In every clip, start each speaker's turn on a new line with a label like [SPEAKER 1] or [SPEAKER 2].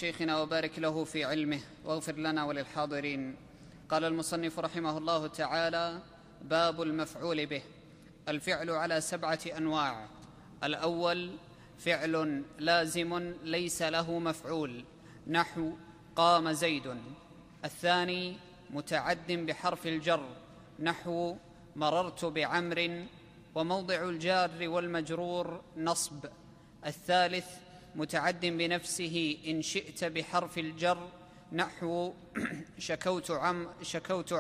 [SPEAKER 1] شيخنا وبارك له في علمه واغفر لنا وللحاضرين. قال المصنف رحمه الله تعالى: باب المفعول به. الفعل على 7 أنواع. الأول فعل لازم ليس له مفعول، نحو قام زيد. الثاني متعد بحرف الجر، نحو مررت بعمر، وموضع الجار والمجرور نصب. الثالث متعد بنفسه إن شئت بحرف الجر، نحو شكوت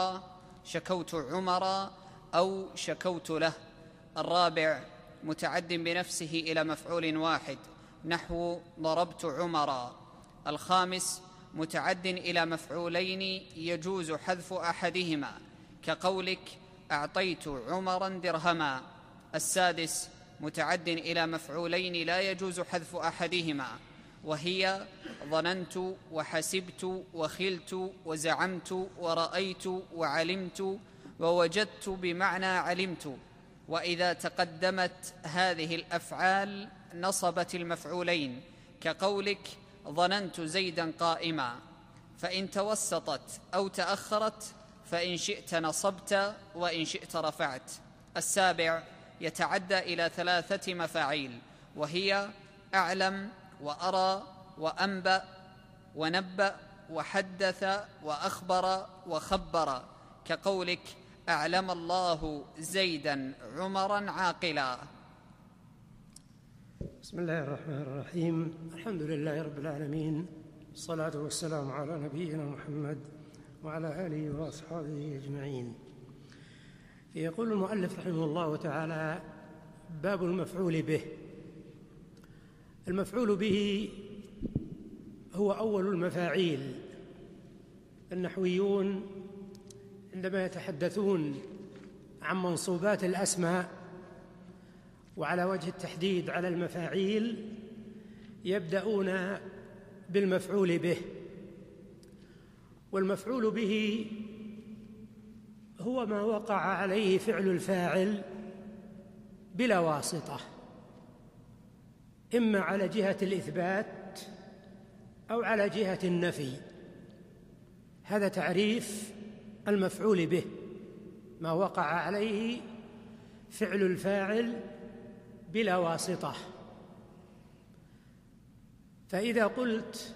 [SPEAKER 1] عمرا أو شكوت له. الرابع متعد بنفسه إلى مفعول واحد، نحو ضربت عمرا. الخامس متعد إلى مفعولين يجوز حذف أحدهما، كقولك أعطيت عمرا درهما. السادس متعد إلى مفعولين لا يجوز حذف أحدهما، وهي ظننت وحسبت وخلت وزعمت ورأيت وعلمت ووجدت بمعنى علمت. وإذا تقدمت هذه الأفعال نصبت المفعولين، كقولك ظننت زيدا قائما. فإن توسطت أو تأخرت فإن شئت نصبت وإن شئت رفعت. السابع يتعدى إلى 3 مفاعيل، وهي أعلم وأرى وأنبأ ونبأ وحدث وأخبر وخبر، كقولك أعلم الله زيدا عمرا عاقلا.
[SPEAKER 2] بسم الله الرحمن الرحيم. الحمد لله رب العالمين، الصلاة والسلام على نبينا محمد وعلى آله وأصحابه أجمعين. يقول المؤلف رحمه الله تعالى: باب المفعول به. المفعول به هو أول المفاعيل. النحويون عندما يتحدثون عن منصوبات الأسماء وعلى وجه التحديد على المفاعيل يبدأون بالمفعول به. والمفعول به هو ما وقع عليه فعل الفاعل بلا واسطة، إما على جهة الإثبات أو على جهة النفي. هذا تعريف المفعول به: ما وقع عليه فعل الفاعل بلا واسطة. فإذا قلت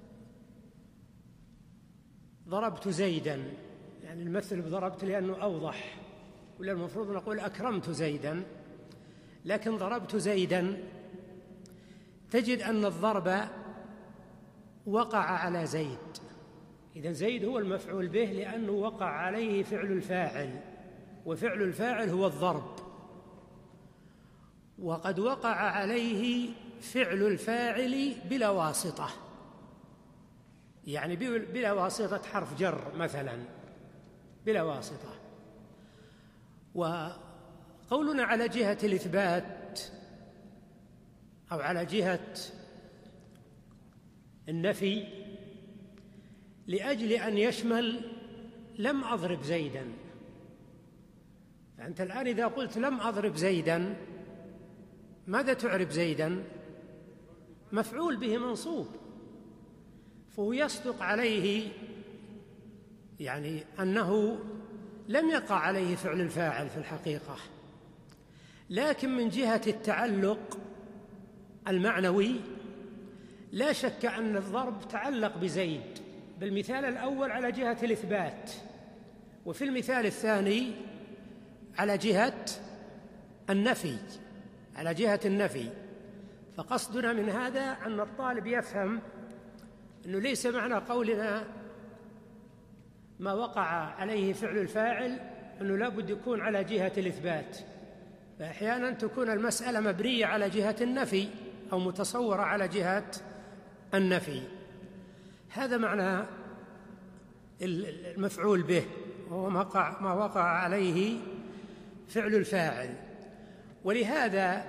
[SPEAKER 2] ضربت زيداً، يعني المثل بضربت لأنه أوضح، ولا المفروض نقول أكرمت زيداً، لكن ضربت زيداً تجد أن الضرب وقع على زيد. إذن زيد هو المفعول به لأنه وقع عليه فعل الفاعل، وفعل الفاعل هو الضرب. وقد وقع عليه فعل الفاعل بلا واسطة، يعني بلا واسطة حرف جر مثلا، بلا واسطة. وقولنا على جهة الإثبات أو على جهة النفي لأجل أن يشمل لم أضرب زيداً. فأنت الآن إذا قلت لم أضرب زيداً، ماذا تعرب زيداً؟ مفعول به منصوب، فهو يصدق عليه يعني أنه لم يقع عليه فعل الفاعل في الحقيقة. لكن من جهة التعلق المعنوي لا شك أن الضرب تعلق بزيد بالمثال الأول على جهة الإثبات، وفي المثال الثاني على جهة النفي، على جهة النفي. فقصدنا من هذا أن الطالب يفهم أنه ليس معنى قولنا ما وقع عليه فعل الفاعل أنه لا بد يكون على جهة الإثبات، فأحيانا تكون المسألة مبنية على جهة النفي أو متصورة على جهة النفي. هذا معنى المفعول به، وهو ما وقع عليه فعل الفاعل. ولهذا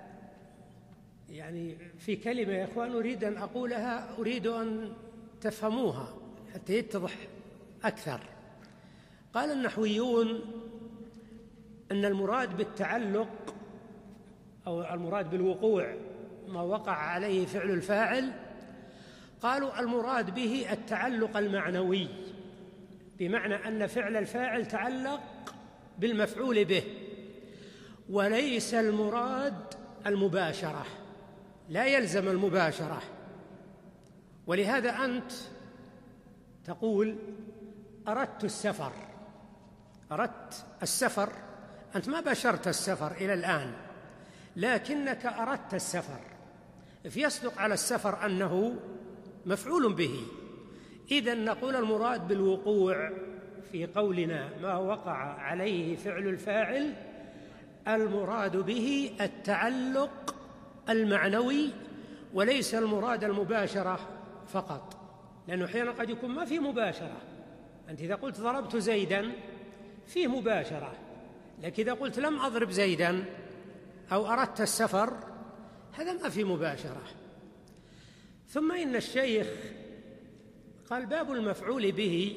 [SPEAKER 2] يعني في كلمة يا إخوان أريد أن أقولها، أريد أن تفهموها حتى يتضح أكثر. قال النحويون أن المراد بالتعلق أو المراد بالوقوع ما وقع عليه فعل الفاعل قالوا المراد به التعلق المعنوي، بمعنى أن فعل الفاعل تعلق بالمفعول به، وليس المراد المباشرة، لا يلزم المباشرة. ولهذا أنت تقول أردت السفر، أردت السفر، أنت ما باشرت السفر إلى الآن، لكنك أردت السفر، فيصدق على السفر أنه مفعول به. إذن نقول المراد بالوقوع في قولنا ما وقع عليه فعل الفاعل، المراد به التعلق المعنوي وليس المراد المباشرة فقط، لأنه أحيانا قد يكون ما في مباشرة. أنت إذا قلت ضربت زيداً فيه مباشرة، لكن إذا قلت لم أضرب زيداً أو أردت السفر هذا ما في مباشرة. ثم إن الشيخ قال باب المفعول به،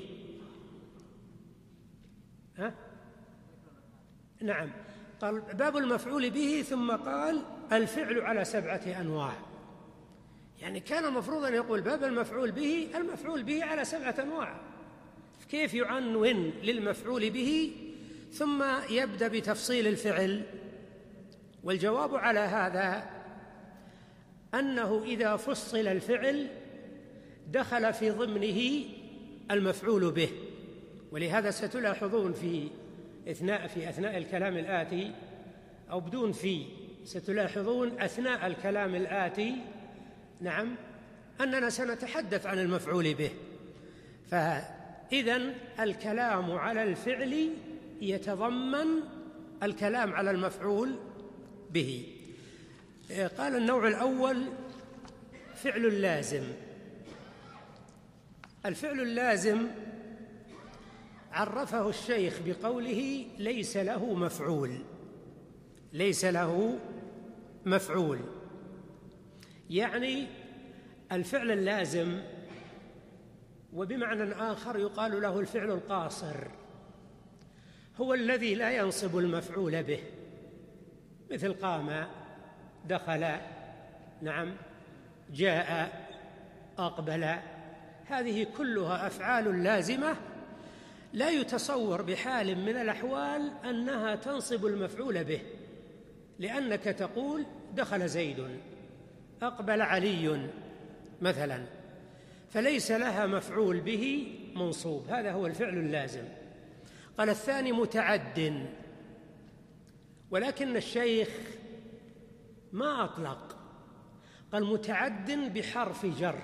[SPEAKER 2] نعم، قال باب المفعول به، ثم قال الفعل على 7 أنواع. يعني كان المفروض أن يقول باب المفعول به، المفعول به على 7 أنواع، كيف يعنون للمفعول به ثم يبدأ بتفصيل الفعل؟ والجواب على هذا أنه إذا فصل الفعل دخل في ضمنه المفعول به. ولهذا ستلاحظون في أثناء الكلام الآتي، أو بدون ستلاحظون أثناء الكلام الآتي، نعم، أننا سنتحدث عن المفعول به. فإذن الكلام على الفعل يتضمن الكلام على المفعول به. قال النوع الأول فعل اللازم. الفعل اللازم عرفه الشيخ بقوله ليس له مفعول، ليس له مفعول، يعني الفعل اللازم، وبمعنى آخر يقال له الفعل القاصر، هو الذي لا ينصب المفعول به، مثل قام، دخل، نعم، جاء، أقبل، هذه كلها أفعال لازمة لا يتصور بحال من الأحوال أنها تنصب المفعول به، لأنك تقول دخل زيد، أقبل علي مثلا، فليس لها مفعول به منصوب، هذا هو الفعل اللازم. قال الثاني متعد، ولكن الشيخ ما أطلق، قال متعد بحرف جر.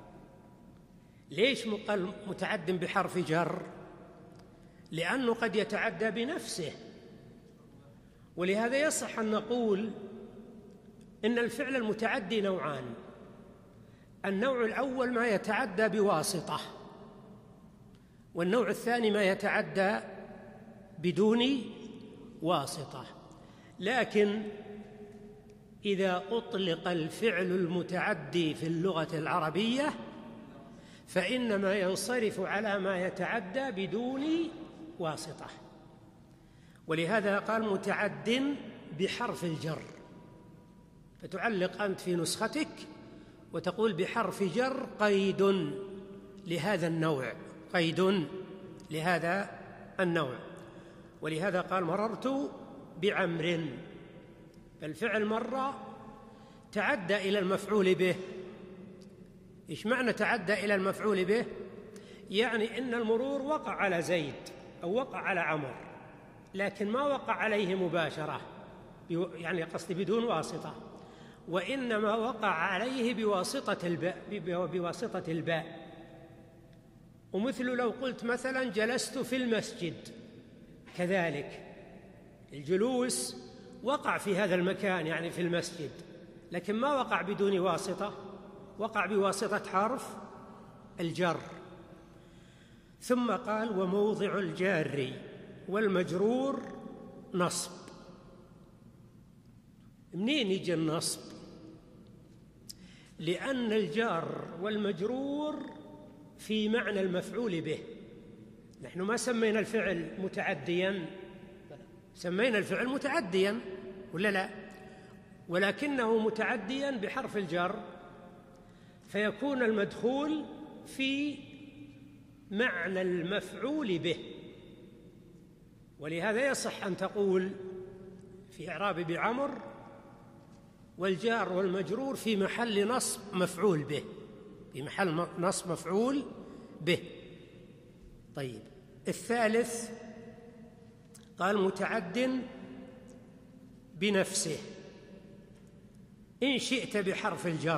[SPEAKER 2] ليش قال متعد بحرف جر؟ لأنه قد يتعدى بنفسه، ولهذا يصح أن نقول إن الفعل المتعدي نوعان: النوع الأول ما يتعدى بواسطة، والنوع الثاني ما يتعدى بدون واسطة. لكن إذا أطلق الفعل المتعدي في اللغة العربية فإنما ينصرف على ما يتعدى بدون واسطة، ولهذا قال متعد بحرف الجر، فتعلق أنت في نسختك وتقول بحرف جر قيد لهذا النوع، قيد لهذا النوع. ولهذا قال مررت بعمر، فالفعل مرة تعدى إلى المفعول به. إيش معنى تعدى إلى المفعول به؟ يعني إن المرور وقع على زيد أو وقع على عمر، لكن ما وقع عليه مباشرة، يعني قصدي بدون واسطة، وإنما وقع عليه بواسطة الباء. ومثل لو قلت مثلا جلست في المسجد، كذلك الجلوس وقع في هذا المكان يعني في المسجد، لكن ما وقع بدون واسطة، وقع بواسطة حرف الجر. ثم قال وموضع الجار والمجرور نصب. منين يجي النصب؟ لأن الجار والمجرور في معنى المفعول به. نحن ما سمينا الفعل متعديا، سمينا الفعل متعديا ولا لا؟ ولكنه متعديا بحرف الجر، فيكون المدخول في معنى المفعول به. ولهذا يصح أن تقول في إعراب بعمر والجار والمجرور في محل نصب مفعول به، في محل نصب مفعول به. طيب، الثالث قال متعد بنفسه، إن شئت بحرف الجر.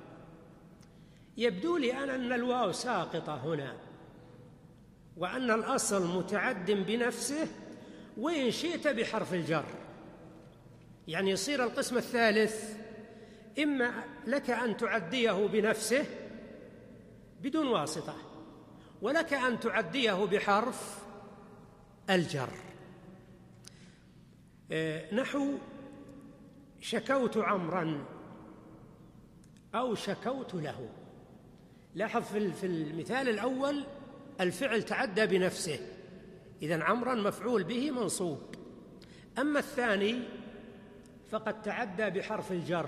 [SPEAKER 2] يبدو لي أنا أن الواو ساقطة هنا، وأن الأصل متعد بنفسه وإن شئت بحرف الجر، يعني يصير القسم الثالث إما لك أن تعديه بنفسه بدون واسطة، ولك أن تعديه بحرف الجر. نحو شكوت عمرا أو شكوت له. لاحظ في المثال الأول الفعل تعدى بنفسه، إذن عمرا مفعول به منصوب. أما الثاني فقد تعدى بحرف الجر.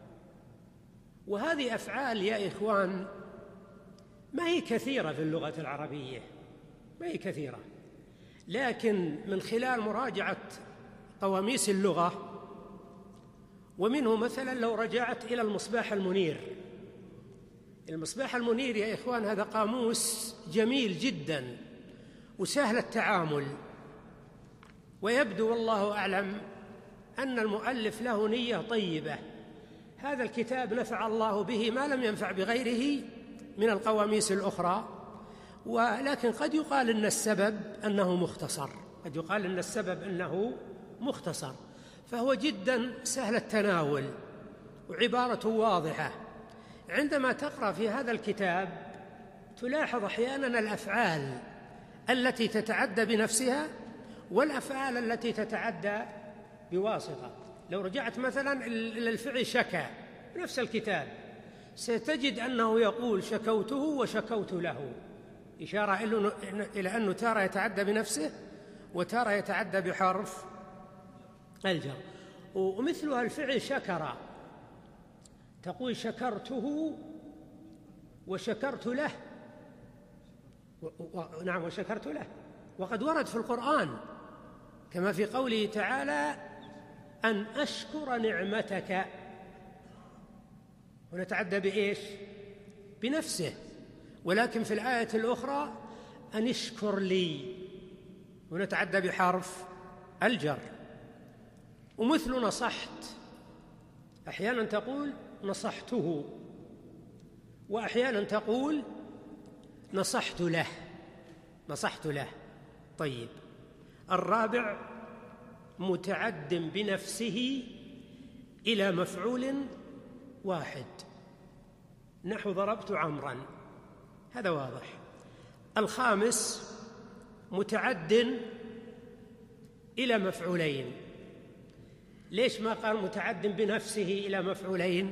[SPEAKER 2] وهذه أفعال يا إخوان ما هي كثيرة في اللغة العربية، ما هي كثيرة، لكن من خلال مراجعة قواميس اللغة، ومنه مثلا لو رجعت إلى المصباح المنير. المصباح المنير يا إخوان هذا قاموس جميل جدا وسهل التعامل، ويبدو والله أعلم أن المؤلف له نية طيبة. هذا الكتاب نفع الله به ما لم ينفع بغيره من القواميس الأخرى، ولكن قد يقال إن السبب أنه مختصر، قد يقال إن السبب أنه مختصر، فهو جدا سهل التناول وعبارته واضحة. عندما تقرأ في هذا الكتاب تلاحظ أحيانا الأفعال التي تتعدى بنفسها والأفعال التي تتعدى بواسطة. لو رجعت مثلا إلى الفعل شكى نفس الكتاب ستجد أنه يقول شكوته وشكوت له، إشارة إلى أنه تارة يتعدى بنفسه وتارة يتعدى بحرف الجر. ومثلها الفعل شكر، تقول شكرته وشكرت له، نعم وشكرت له، وقد ورد في القرآن كما في قوله تعالى أن أشكر نعمتك، ونتعدى بإيش؟ بنفسه. ولكن في الآية الأخرى أن اشكر لي، ونتعدى بحرف الجر. ومثل نصحت، أحيانا تقول نصحته، وأحيانا تقول نصحت له، نصحت له. طيب، الرابع متعد بنفسه إلى مفعول واحد، نحو ضربت عمرا، هذا واضح. الخامس متعد إلى مفعولين. ليش ما قال متعد بنفسه إلى مفعولين؟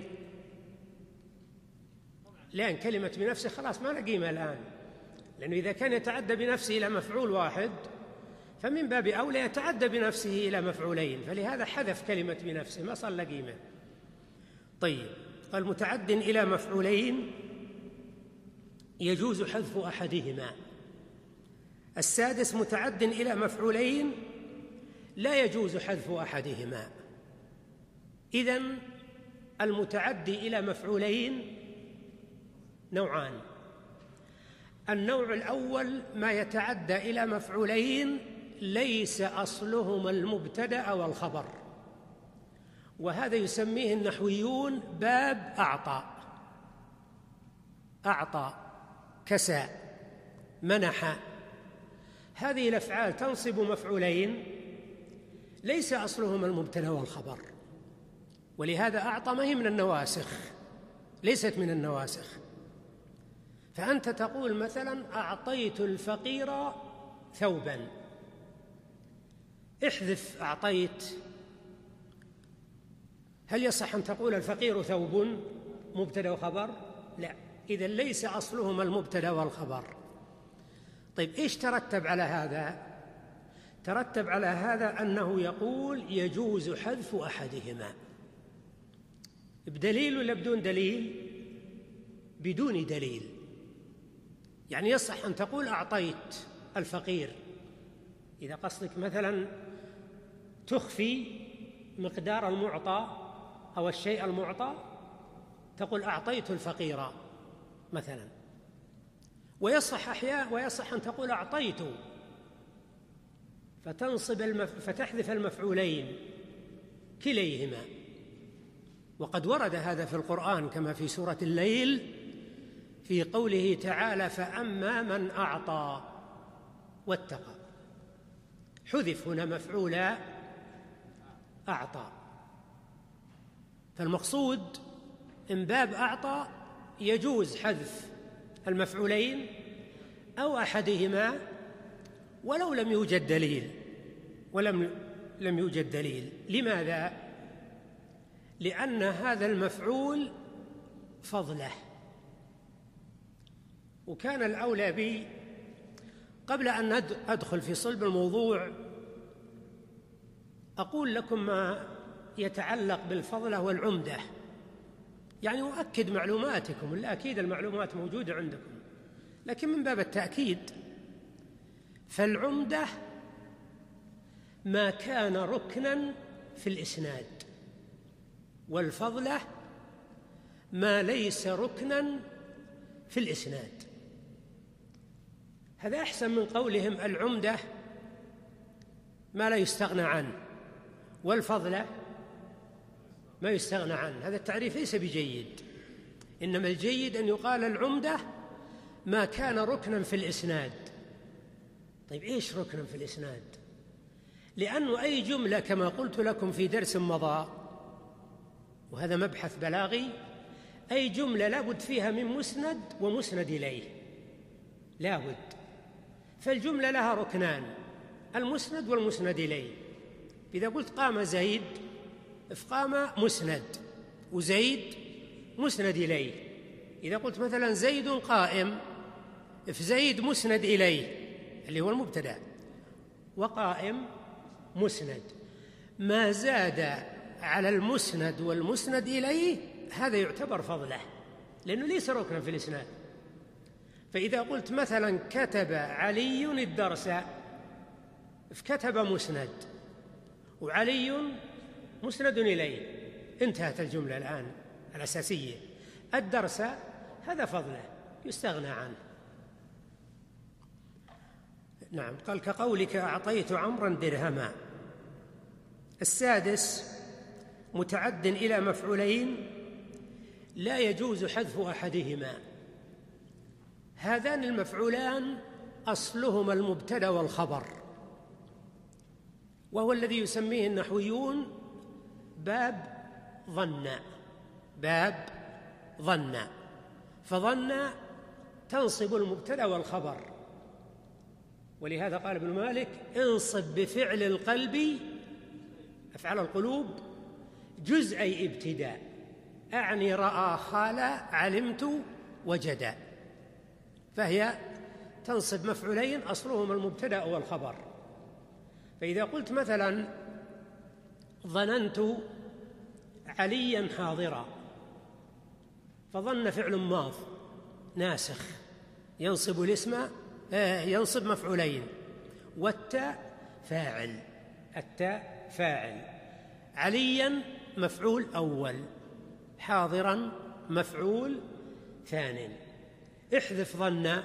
[SPEAKER 2] لأن كلمة بنفسه خلاص ما لها قيمة الآن، لأنه إذا كان يتعدى بنفسه إلى مفعول واحد فمن باب أولى يتعدى بنفسه إلى مفعولين، فلهذا حذف كلمة بنفسه ما صار له قيمة. طيب، قال متعد إلى مفعولين يجوز حذف أحدهما. السادس متعد إلى مفعولين لا يجوز حذف أحدهما. إذن المتعدي إلى مفعولين نوعان. النوع الأول ما يتعدى إلى مفعولين ليس أصلهما المبتدأ والخبر، وهذا يسميه النحويون باب أعطى. أعطى، كسى، منح، هذه الأفعال تنصب مفعولين ليس أصلهما المبتدأ والخبر، ولهذا أعطى ما هي من النواسخ، ليست من النواسخ. فأنت تقول مثلا أعطيت الفقير ثوبا، احذف أعطيت. هل يصح أن تقول الفقير ثوب مبتدأ وخبر؟ لا، إذن ليس أصلهما المبتدأ والخبر. طيب، إيش ترتب على هذا؟ ترتب على هذا أنه يقول يجوز حذف أحدهما. بدليل ولا بدون دليل؟ بدون دليل. يعني يصح أن تقول أعطيت الفقير، إذا قصدك مثلا تخفي مقدار المعطى أو الشيء المعطى، تقول أعطيت الفقير مثلا. ويصح أن تقول أعطيت فتحذف المفعولين كليهما. وقد ورد هذا في القرآن كما في سورة الليل في قوله تعالى: فأما من أعطى واتقى. حذف هنا مفعول أعطى. فالمقصود إن باب أعطى يجوز حذف المفعولين أو أحدهما ولو لم يوجد دليل. لم يوجد دليل. لماذا؟ لأن هذا المفعول فضله. وكان الأولى بي قبل أن أدخل في صلب الموضوع أقول لكم ما يتعلق بالفضلة والعمدة، يعني أؤكد معلوماتكم، لا أكيد المعلومات موجودة عندكم، لكن من باب التأكيد. فالعمدة ما كان ركنا في الإسناد، والفضلة ما ليس ركنا في الإسناد. هذا أحسن من قولهم العمدة ما لا يستغنى عنه والفضلة ما يستغنى عنه. هذا التعريف ليس بجيد، إنما الجيد أن يقال العمدة ما كان ركنا في الإسناد. طيب إيش ركنا في الإسناد؟ لأنه أي جملة كما قلت لكم في درس مضى، وهذا مبحث بلاغي، أي جملة لابد فيها من مسند ومسند إليه، لابد. فالجملة لها ركنان: المسند والمسند إليه. إذا قلت قام زيد فقام مسند وزيد مسند إليه. إذا قلت مثلا زيد قائم فزيد مسند إليه اللي هو المبتدأ، وقائم مسند. ما زاد على المسند والمسند إليه هذا يعتبر فضله، لأنه ليس ركنا في الإسناد. فإذا قلت مثلا كتب علي الدرس فكتب مسند وعلي مسند إليه، انتهت الجملة الآن الأساسية. الدرس هذا فضله يستغنى عنه. نعم. قال: كقولك أعطيت عمرا درهما. السادس: متعد إلى مفعولين لا يجوز حذف أحدهما. هذان المفعولان أصلهما المبتدأ والخبر، وهو الذي يسميه النحويون باب ظن. باب ظن. فظن تنصب المبتدأ والخبر، ولهذا قال ابن مالك: انصب بفعل القلب، أفعال القلوب، جزء ابتداء، أعني رأى خال علمت وجد. فهي تنصب مفعولين أصلهما المبتدأ والخبر. فإذا قلت مثلا ظننت عليا حاضرا، فظن فعل ماض ناسخ ينصب الاسم، ينصب مفعولين، والتاء فاعل، التاء فاعل. عليا مفعول أول، حاضرا مفعول ثان. احذف ظن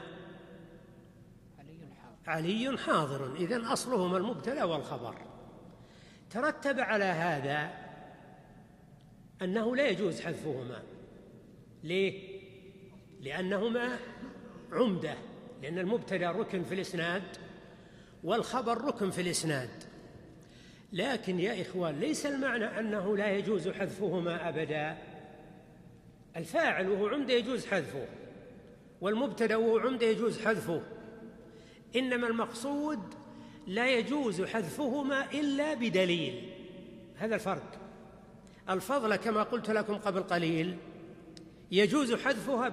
[SPEAKER 2] علي حاضر، إذن أصلهما المبتدأ والخبر. ترتب على هذا أنه لا يجوز حذفهما. ليه؟ لأنهما عمدة، لأن المبتدأ ركن في الإسناد والخبر ركن في الإسناد. لكن يا إخوان، ليس المعنى أنه لا يجوز حذفهما أبدا. الفاعل وهو عمدة يجوز حذفه، والمبتدأ وهو عمدة يجوز حذفه، إنما المقصود لا يجوز حذفهما إلا بدليل. هذا الفرق. الفضل كما قلت لكم قبل قليل يجوز حذفها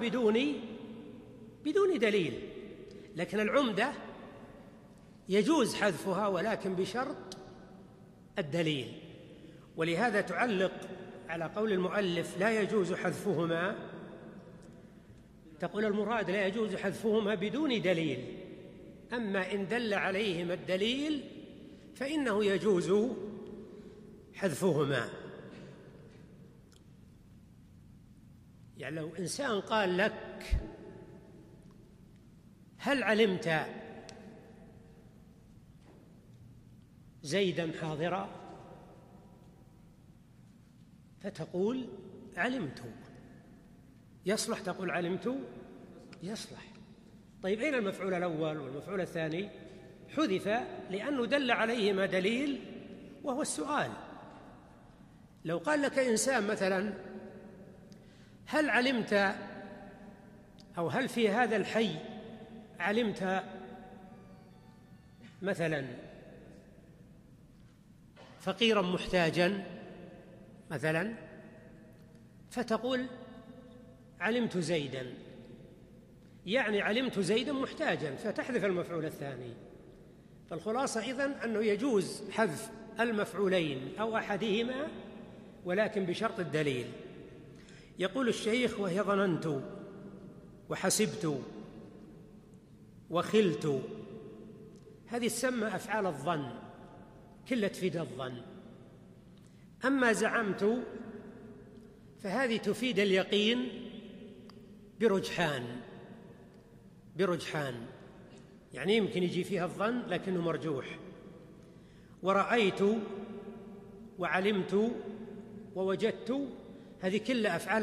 [SPEAKER 2] بدون دليل، لكن العمدة يجوز حذفها ولكن بشرط الدليل. ولهذا تعلق على قول المؤلف لا يجوز حذفهما تقول المراد لا يجوز حذفهما بدون دليل، أما إن دل عليهما الدليل فإنه يجوز حذفهما. يعني لو إنسان قال لك: هل علمت زيدا حاضرا؟ فتقول: علمت. يصلح تقول علمت؟ يصلح. طيب أين المفعول الأول والمفعول الثاني؟ حذف لأنه دل عليهما دليل وهو السؤال. لو قال لك إنسان مثلا: هل علمت أو هل في هذا الحي علمت مثلا فقيرا محتاجا مثلا، فتقول: علمت زيدا، يعني علمت زيدا محتاجا، فتحذف المفعول الثاني. فالخلاصة إذن أنه يجوز حذف المفعولين أو أحدهما، ولكن بشرط الدليل. يقول الشيخ: وهي ظننت وحسبت وخلت، هذه تسمى أفعال الظن، كلها تفيد الظن. أما زعمت فهذه تفيد اليقين برجحان، يعني يمكن يجي فيها الظن لكنه مرجوح. ورأيت وعلمت ووجدت، هذه كلها أفعال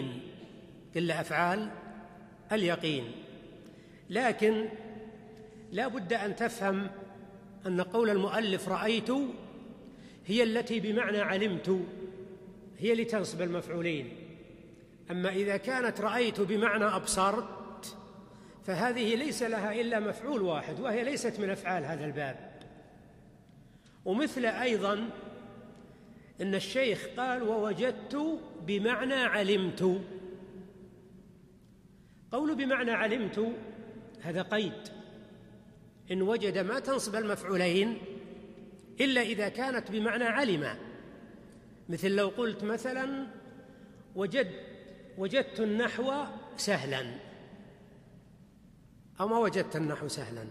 [SPEAKER 2] اليقين، لكن لا بد أن تفهم أن قول المؤلف رأيت هي التي بمعنى علمت، هي اللي تنصب المفعولين. أما إذا كانت رأيت بمعنى أبصرت فهذه ليس لها إلا مفعول واحد، وهي ليست من أفعال هذا الباب. ومثل أيضا إن الشيخ قال: ووجدت بمعنى علمت. قول بمعنى علمت هذا قيد، إن وجد ما تنصب المفعولين إلا إذا كانت بمعنى علم. مثل لو قلت مثلا: وجدت النحو سهلا، أو ما وجدت النحو سهلا،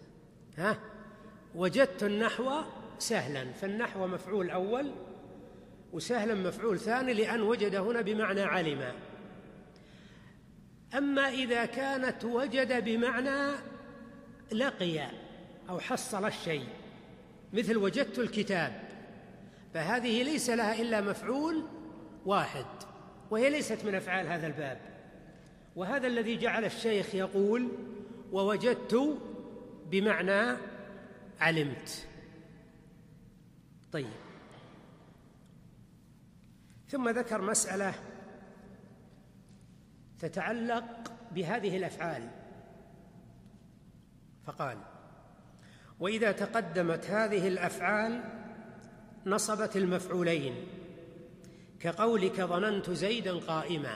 [SPEAKER 2] وجدت النحو سهلا، فالنحو مفعول أول وسهلا مفعول ثاني، لأن وجد هنا بمعنى علم. أما إذا كانت وجد بمعنى لقي أو حصل الشيء، مثل وجدت الكتاب، فهذه ليس لها إلا مفعول واحد، وهي ليست من أفعال هذا الباب. وهذا الذي جعل الشيخ يقول: ووجدت بمعنى علمت. طيب، ثم ذكر مسألة تتعلق بهذه الأفعال، فقال: وإذا تقدمت هذه الأفعال نصبت المفعولين، كقولك ظننت زيدا قائما.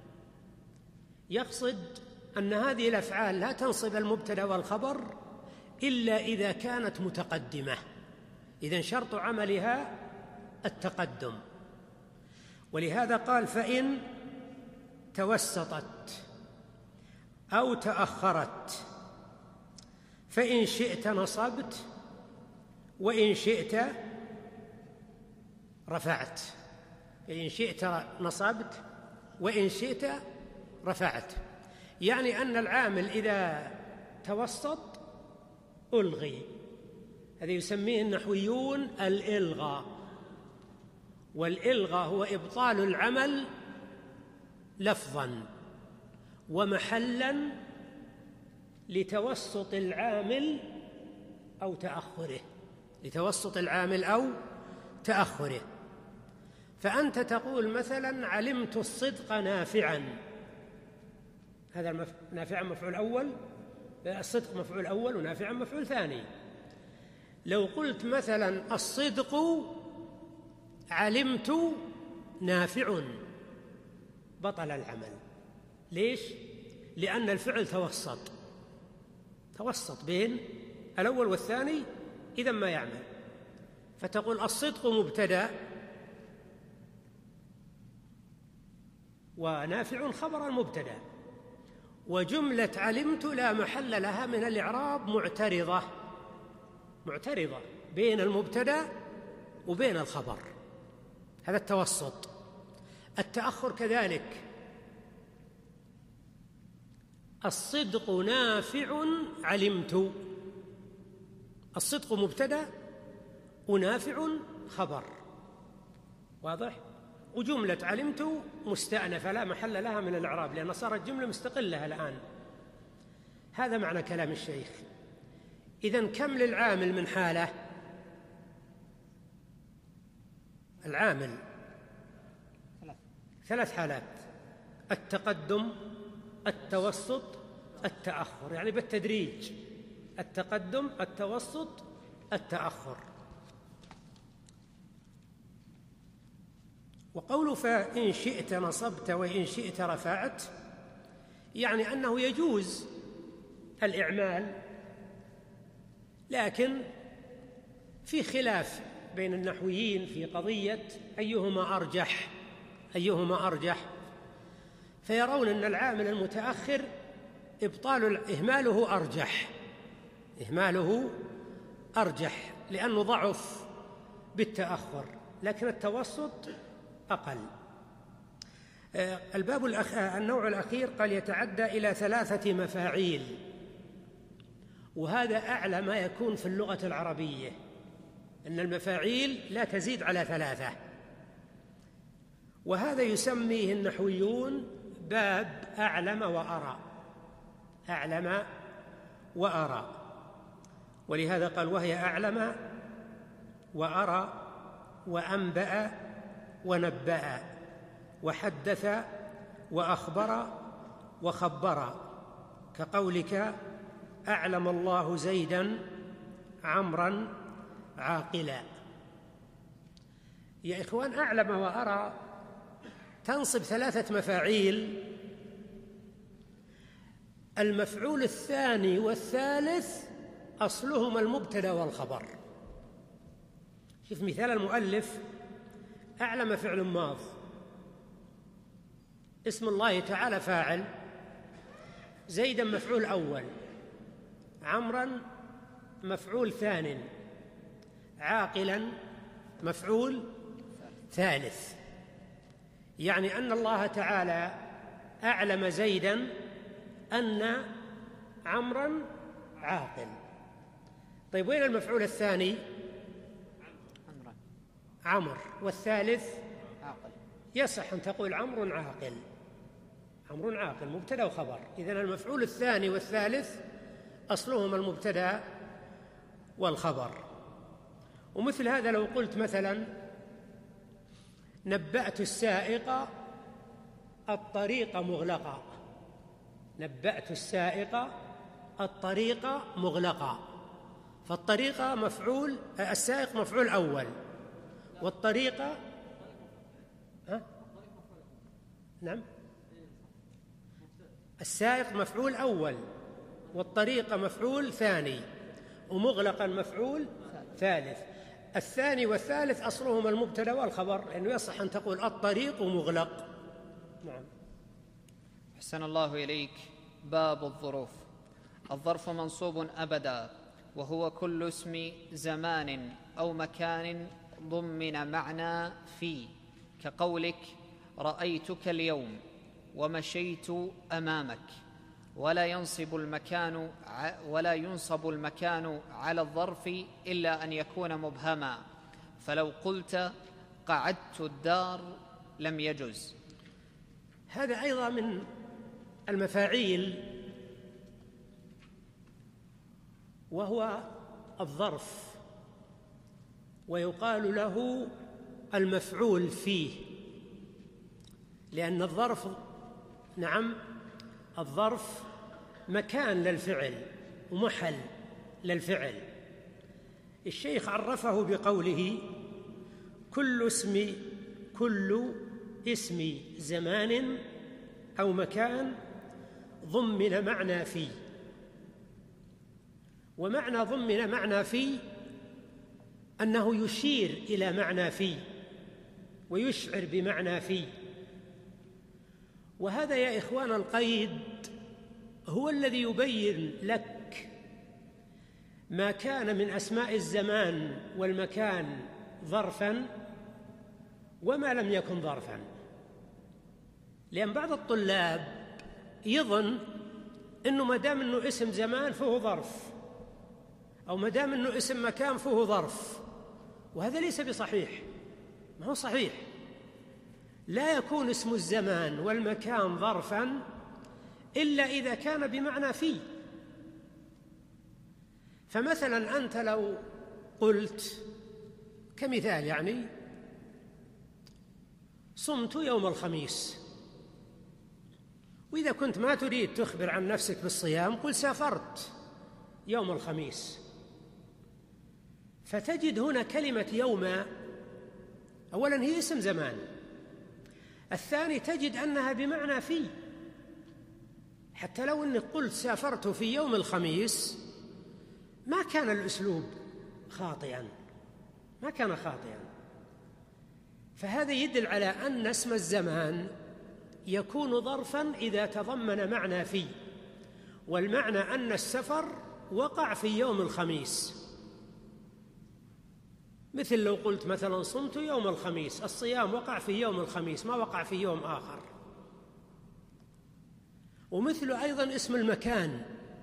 [SPEAKER 2] يقصد أن هذه الأفعال لا تنصب المبتدأ والخبر إلا إذا كانت متقدمة، إذن شرط عملها التقدم. ولهذا قال: فإن توسطت أو تأخرت، فإن شئت نصبت وإن شئت رفعت. فإن شئت نصبت وإن شئت رفعت، يعني أن العامل إذا توسط ألغي. هذا يسميه النحويون الإلغاء، والإلغاء هو إبطال العمل لفظاً ومحلاً لتوسط العامل أو تأخره، فأنت تقول مثلاً: علمت الصدق نافعاً، هذا نافعاً مفعول أول، الصدق مفعول أول ونافعاً مفعول ثاني. لو قلت مثلاً: الصدق علمت نافع، بطل العمل. ليش؟ لأن الفعل توسط بين الأول والثاني، إذن ما يعمل. فتقول: الصدق مبتدأ ونافع خبر المبتدأ، وجملة علمت لا محل لها من الإعراب معترضة بين المبتدأ وبين الخبر، هذا التوسط. التأخر كذلك، الصدق نافع علمت، الصدق مبتدأ ونافع خبر، واضح؟ وجملة علمت مستأنفة لا محل لها من الإعراب لأن صارت جملة مستقلة الآن. هذا معنى كلام الشيخ. إذن كم للعامل من حالة؟ العامل 3 حالات: التقدم، التوسط، التأخر، يعني بالتدريج: التقدم، التوسط، التأخر. وقوله فإن شئت نصبت وإن شئت رفعت، يعني أنه يجوز الإعمال، لكن في خلاف بين النحويين في قضية أيهما أرجح، فيرون أن العامل المتأخر إهماله أرجح لأنه ضعف بالتأخر، لكن التوسط أقل. النوع الأخير قال يتعدى إلى 3 مفاعيل، وهذا أعلى ما يكون في اللغة العربية، أن المفاعيل لا تزيد على 3، وهذا يسميه النحويون باب أعلم وأرى، ولهذا قال وهي أعلم وأرى وأنبأ ونبأ وحدث وأخبر وخبر، كقولك أعلم الله زيداً عمراً عاقلاً. يا إخوان، أعلم وأرى تنصب 3 مفاعيل، المفعول الثاني والثالث أصلهما المبتدأ والخبر. شوف مثال المؤلف: أعلم فعل ماض، اسم الله تعالى فاعل، زيدا مفعول أول، عمرا مفعول ثان، عاقلا مفعول ثالث. يعني أن الله تعالى أعلم زيدا أن عمرا عاقل. طيب وين المفعول الثاني؟ عمر، والثالث عاقل. يصح أن تقول عمر عاقل، مبتدأ وخبر. إذن المفعول الثاني والثالث أصلهما المبتدأ والخبر. ومثل هذا لو قلت مثلا نبأت السائق الطريق مغلقا، نبأت السائق الطريق مغلقا، فالطريق مفعول، السائق مفعول أول، والطريق نعم، السائق مفعول أول والطريق مفعول ثاني ومغلقا مفعول ثالث. الثاني والثالث أصلهما المبتدأ والخبر، لأنه يصح أن تقول الطريق مغلق. نعم.
[SPEAKER 1] أحسن الله إليك. باب الظروف. الظرف منصوب أبدا، وهو كل اسم زمان أو مكان ضمن معنى في، كقولك رأيتك اليوم ومشيت أمامك. ولا ينصب المكان على الظرف إلا أن يكون مبهما، فلو قلت قعدت الدار لم يجز.
[SPEAKER 2] هذا أيضا من المفاعيل، وهو الظرف، ويقال له المفعول فيه، لأن الظرف الظرف مكان للفعل ومحل للفعل. الشيخ عرفه بقوله كل اسم زمان أو مكان ضمن معنى في. ومعنى ضمن معنى في أنه يشير إلى معنى في ويشعر بمعنى في. وهذا يا إخوان القيد هو الذي يبين لك ما كان من أسماء الزمان والمكان ظرفاً وما لم يكن ظرفاً. لأن بعض الطلاب يظن أنه ما دام أنه اسم زمان فهو ظرف، أو ما دام أنه اسم مكان فهو ظرف، وهذا ليس بصحيح، ما هو صحيح. لا يكون اسم الزمان والمكان ظرفاً إلا إذا كان بمعنى في. فمثلاً أنت لو قلت كمثال يعني صمت يوم الخميس، وإذا كنت ما تريد تخبر عن نفسك بالصيام قل سافرت يوم الخميس. فتجد هنا كلمة يوم أولاً هي اسم زمان، الثاني تجد أنها بمعنى في. حتى لو أنك قلت سافرت في يوم الخميس ما كان الأسلوب خاطئاً، ما كان خاطئاً. فهذا يدل على أن اسم الزمان يكون ظرفاً إذا تضمن معنى في، والمعنى أن السفر وقع في يوم الخميس. مثل لو قلت مثلاً صمت يوم الخميس، الصيام وقع في يوم الخميس، ما وقع في يوم آخر. ومثل أيضاً اسم المكان،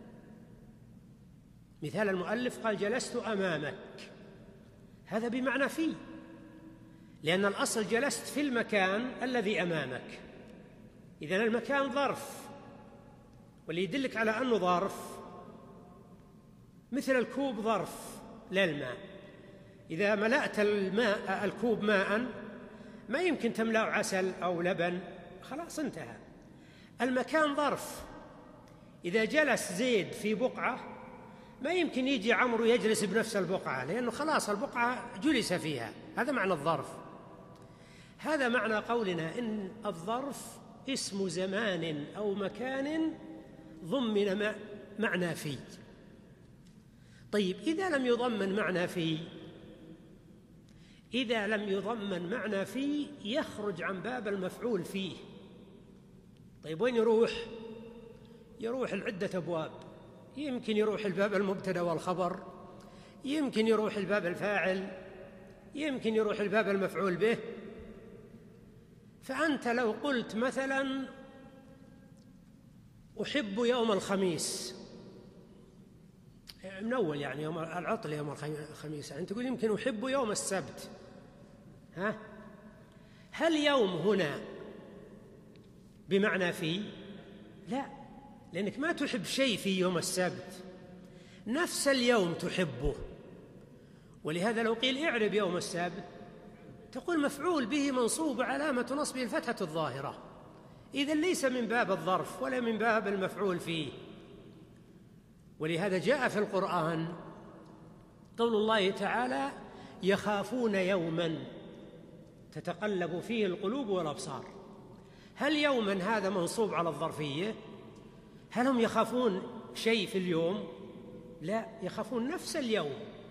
[SPEAKER 2] مثال المؤلف قال جلست أمامك، هذا بمعنى في، لأن الأصل جلست في المكان الذي أمامك. إذن المكان ظرف، واللي يدلك على أنه ظرف مثل الكوب ظرف للماء. إذا ملأت الكوب ماء ما يمكن تملأ عسل أو لبن، خلاص انتهى. المكان ظرف، إذا جلس زيد في بقعة ما يمكن يجي عمرو يجلس بنفس البقعة، لأنه خلاص البقعة جلس فيها. هذا معنى الظرف. هذا معنى قولنا إن الظرف اسم زمان أو مكان ضمن معنى في. طيب إذا لم يضمن معنى في، إذا لم يضمن معنى في يخرج عن باب المفعول فيه. طيب وين يروح؟ يروح العدة أبواب، يمكن يروح الباب المبتدأ والخبر، يمكن يروح الباب الفاعل، يمكن يروح الباب المفعول به. فأنت لو قلت مثلاً أحب يوم الخميس، من أول يعني يوم العطل يوم الخميس، يعني تقول يمكن أحب يوم السبت، هل يوم هنا بمعنى في؟ لا، لأنك ما تحب شيء في يوم السبت، نفس اليوم تحبه. ولهذا لو قيل اعرب يوم السبت تقول مفعول به منصوب علامة نصبه الفتحة الظاهرة، إذن ليس من باب الظرف ولا من باب المفعول فيه. ولهذا جاء في القرآن قول الله تعالى يخافون يوماً تتقلب فيه القلوب والأبصار. هل يوماً هذا منصوب على الظرفية؟ هل هم يخافون شيء في اليوم؟ لا، يخافون نفس اليوم.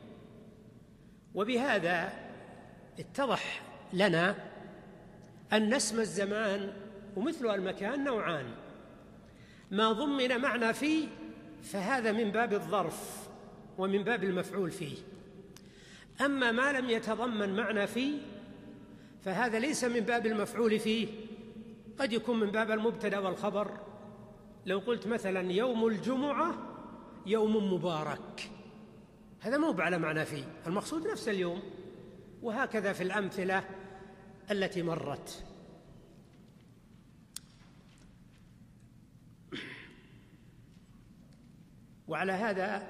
[SPEAKER 2] وبهذا اتضح لنا أن اسم الزمان ومثل المكان نوعان: ما ضمن معنى فيه فهذا من باب الظرف ومن باب المفعول فيه، أما ما لم يتضمن معنى فيه فهذا ليس من باب المفعول فيه، قد يكون من باب المبتدأ والخبر. لو قلت مثلا يوم الجمعة يوم مبارك، هذا مو على معنى فيه، المقصود نفس اليوم. وهكذا في الأمثلة التي مرت. وعلى هذا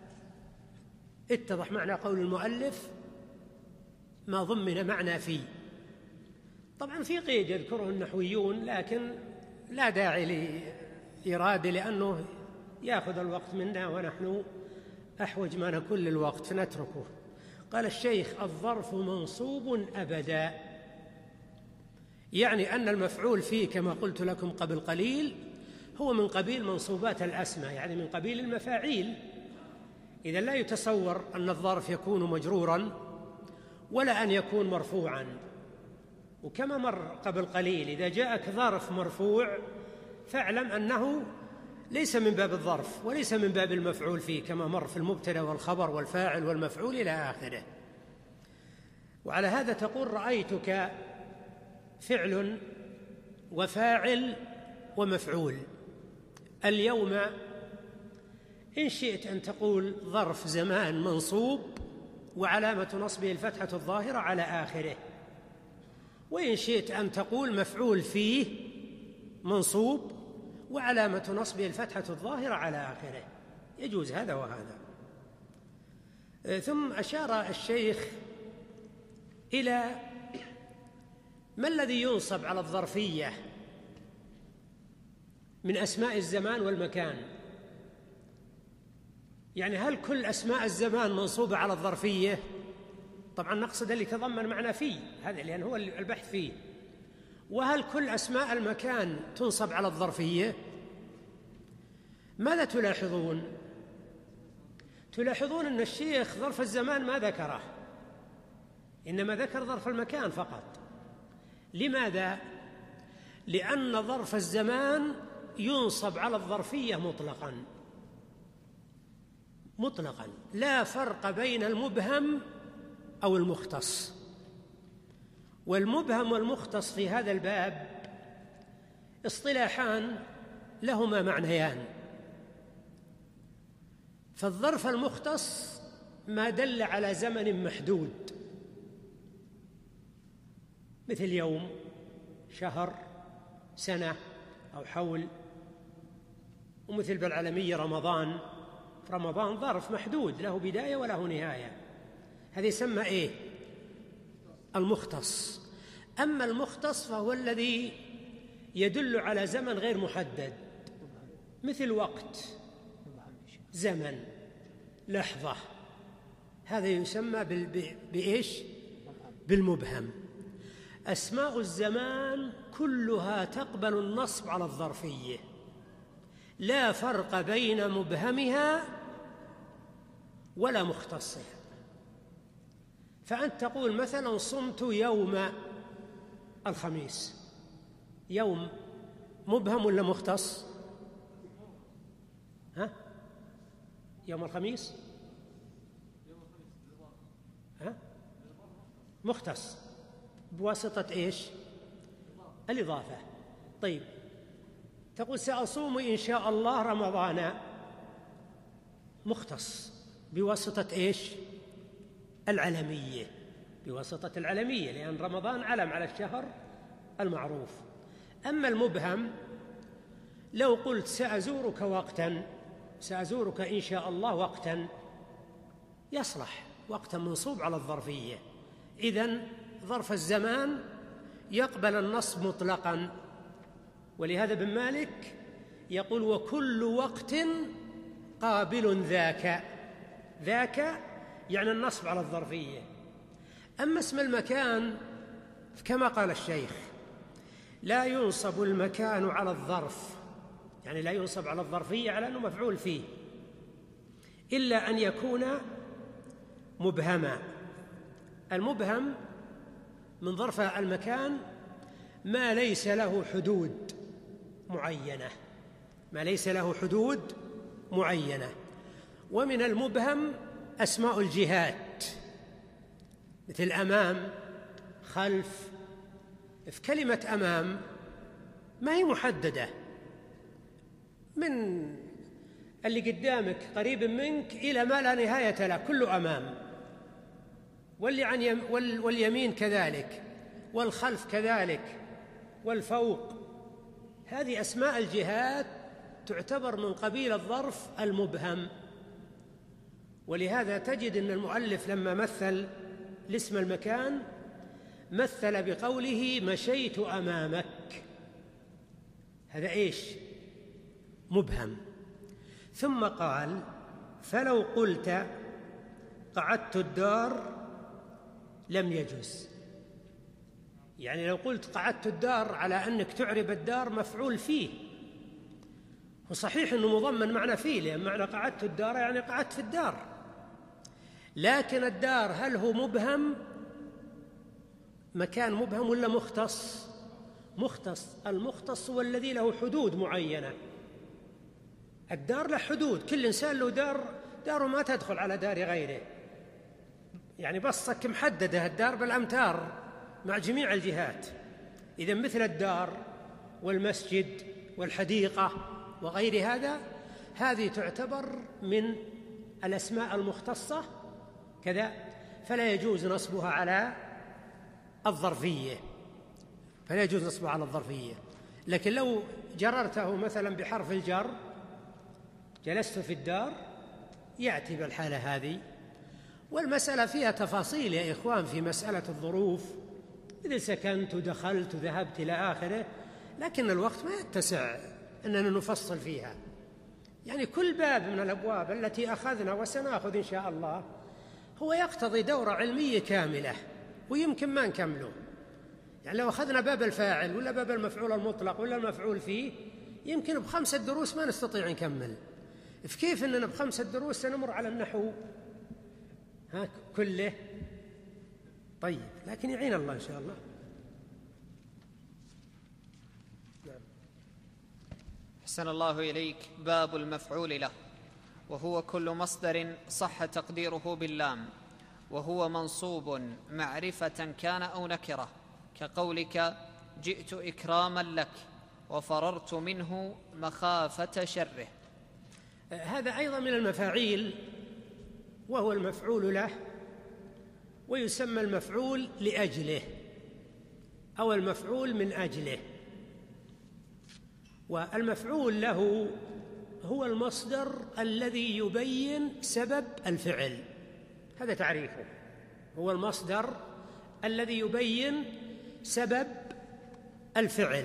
[SPEAKER 2] اتضح معنى قول المؤلف ما ضمن معنى فيه. طبعا في قيد يذكره النحويون لكن لا داعي لإراده لأنه يأخذ الوقت منا ونحن أحوج ما نكون للوقت فنتركه. قال الشيخ الظرف منصوب أبدا، يعني أن المفعول فيه كما قلت لكم قبل قليل هو من قبيل منصوبات الأسماء، يعني من قبيل المفاعيل. إذا لا يتصور أن الظرف يكون مجروراً ولا أن يكون مرفوعاً. وكما مر قبل قليل إذا جاءك ظرف مرفوع فاعلم أنه ليس من باب الظرف وليس من باب المفعول فيه كما مر في المبتدأ والخبر والفاعل والمفعول إلى آخره. وعلى هذا تقول رأيتك فعل وفاعل ومفعول. اليوم إن شئت أن تقول ظرف زمان منصوب وعلامة نصبه الفتحة الظاهرة على آخره، وإن شئت أن تقول مفعول فيه منصوب وعلامة نصبه الفتحة الظاهرة على آخره، يجوز هذا وهذا. ثم أشار الشيخ إلى ما الذي ينصب على الظرفية من أسماء الزمان والمكان. يعني هل كل أسماء الزمان منصوبة على الظرفية؟ طبعا نقصد اللي يتضمن معنى فيه، هذا لأن هو البحث فيه. وهل كل أسماء المكان تنصب على الظرفية؟ ماذا تلاحظون؟ تلاحظون أن الشيخ ظرف الزمان ما ذكره، إنما ذكر ظرف المكان فقط. لماذا؟ لأن ظرف الزمان ينصب على الظرفية مطلقاً، لا فرق بين المبهم أو المختص. والمبهم والمختص في هذا الباب اصطلاحان لهما معنيان. فالظرف المختص ما دل على زمن محدود، مثل يوم، شهر، سنة أو حول. ومثل بالعالمية رمضان، رمضان ظرف محدود له بداية وله نهاية، هذا يسمى إيه؟ المختص. أما المختص فهو الذي يدل على زمن غير محدد، مثل وقت، زمن، لحظة، هذا يسمى بإيش؟ بالمبهم. أسماء الزمان كلها تقبل النصب على الظرفية، لا فرق بين مبهمها ولا مختصها. فأنت تقول مثلا صمت يوم الخميس، يوم مبهم ولا مختص؟ ها؟ يوم الخميس؟ ها؟ مختص بواسطة إيش؟ الإضافة. طيب تقول سأصوم إن شاء الله رمضان، مختص بواسطة إيش؟ العلمية، بواسطة العلمية، لأن رمضان علم على الشهر المعروف. أما المبهم لو قلت سأزورك وقتا، سأزورك إن شاء الله وقتا، يصلح وقتا منصوب على الظرفية. إذن ظرف الزمان يقبل النصب مطلقا. ولهذا ابن مالك يقول وكل وقت قابل ذاك، ذاك يعني النصب على الظرفية. أما اسم المكان كما قال الشيخ لا ينصب المكان على الظرف، يعني لا ينصب على الظرفية على أنه مفعول فيه، إلا أن يكون مبهما. المبهم من ظرف المكان ما ليس له حدود معينة، ما ليس له حدود معينة. ومن المبهم أسماء الجهات، مثل أمام، خلف. في كلمة أمام ما هي محددة، من اللي قدامك قريب منك إلى ما لا نهاية له كله أمام، واللي عن واليمين كذلك، والخلف كذلك، والفوق. هذه أسماء الجهات تعتبر من قبيل الظرف المبهم. ولهذا تجد أن المؤلف لما مثل الاسم المكان مثل بقوله مشيت أمامك، هذا إيش؟ مبهم. ثم قال فلو قلت قعدت الدار لم يجوز. يعني لو قلت قعدت الدار على أنك تعرب الدار مفعول فيه، وصحيح أنه مضمن معنى فيه، لأن معنى قعدت الدار يعني قعدت في الدار، لكن الدار هل هو مبهم، مكان مبهم، ولا مختص؟ مختص. المختص هو الذي له حدود معينة، الدار له حدود، كل إنسان له داره ما تدخل على دار غيره، يعني بسطك محددة الدار بالأمتار مع جميع الجهات. إذا مثل الدار والمسجد والحديقة وغير هذا، هذه تعتبر من الأسماء المختصة كذا، فلا يجوز نصبها على الظرفية، لكن لو جررته مثلا بحرف الجر، جلست في الدار، يأتي بالحالة هذه. والمسألة فيها تفاصيل يا إخوان في مسألة الظروف، إذا سكنت ودخلت وذهبت إلى آخره، لكن الوقت ما يتسع أننا نفصل فيها. يعني كل باب من الأبواب التي أخذنا وسنأخذ إن شاء الله هو يقتضي دورة علمية كاملة، ويمكن ما نكمله. يعني لو أخذنا باب الفاعل ولا باب المفعول المطلق ولا المفعول فيه، يمكن ب5 دروس ما نستطيع نكمل. فكيف أننا ب5 دروس سنمر على النحو كله؟ طيب، لكن يعين الله إن شاء الله.
[SPEAKER 1] أحسن الله إليك. باب المفعول له، وهو كل مصدر صح تقديره باللام، وهو منصوب معرفة كان أو نكرة، كقولك جئت إكراما لك وفررت منه مخافة شره.
[SPEAKER 2] هذا أيضا من المفاعيل، وهو المفعول له، ويسمى المفعول لأجله أو المفعول من أجله. والمفعول له هو المصدر الذي يبين سبب الفعل، هذا تعريفه، هو المصدر الذي يبين سبب الفعل.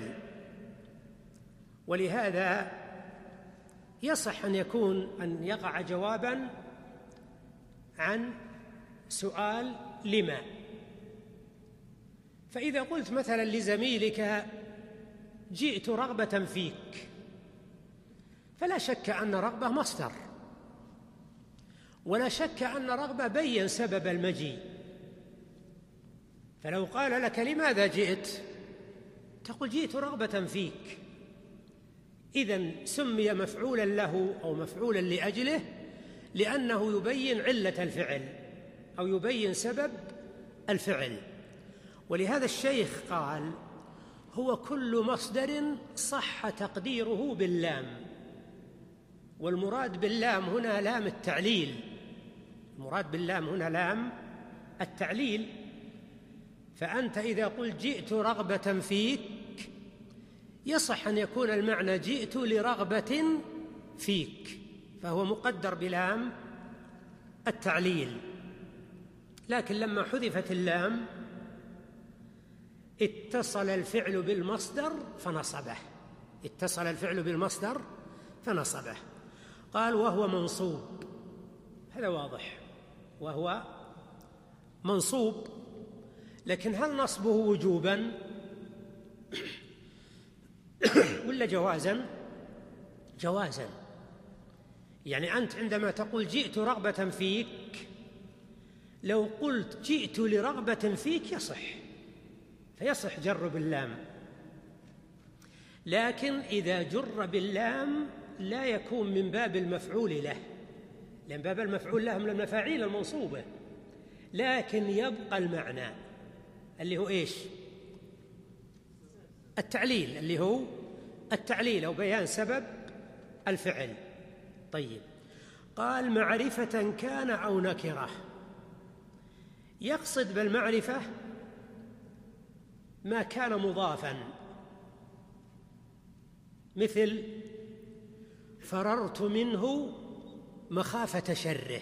[SPEAKER 2] ولهذا يصح أن يقع جوابا عن سؤال لما. فإذا قلت مثلا لزميلك جئت رغبة فيك، فلا شك أن رغبة مصدر، ولا شك أن رغبة بين سبب المجيء. فلو قال لك لماذا جئت، تقول جئت رغبة فيك. إذن سمي مفعولا له أو مفعولا لأجله لأنه يبين علة الفعل أو يبين سبب الفعل. ولهذا الشيخ قال هو كل مصدر صح تقديره باللام، والمراد باللام هنا لام التعليل، المراد باللام هنا لام التعليل. فأنت إذا قلت جئت رغبة فيك، يصح أن يكون المعنى جئت لرغبة فيك، فهو مقدر بلام التعليل. لكن لما حذفت اللام اتصل الفعل بالمصدر فنصبه، اتصل الفعل بالمصدر فنصبه. قال وهو منصوب، هذا واضح، وهو منصوب. لكن هل نصبه وجوبا ولا جوازا؟ جوازا. يعني أنت عندما تقول جئت رغبة فيك، لو قلت جئت لرغبة فيك يصح، فيصح جر باللام. لكن إذا جر باللام لا يكون من باب المفعول له، لأن باب المفعول له من المفاعيل المنصوبة، لكن يبقى المعنى اللي هو إيش؟ التعليل، اللي هو التعليل أو بيان سبب الفعل. طيب، قال معرفة كان أو نكرة، يقصد بالمعرفة ما كان مضافا، مثل فررت منه مخافة شره،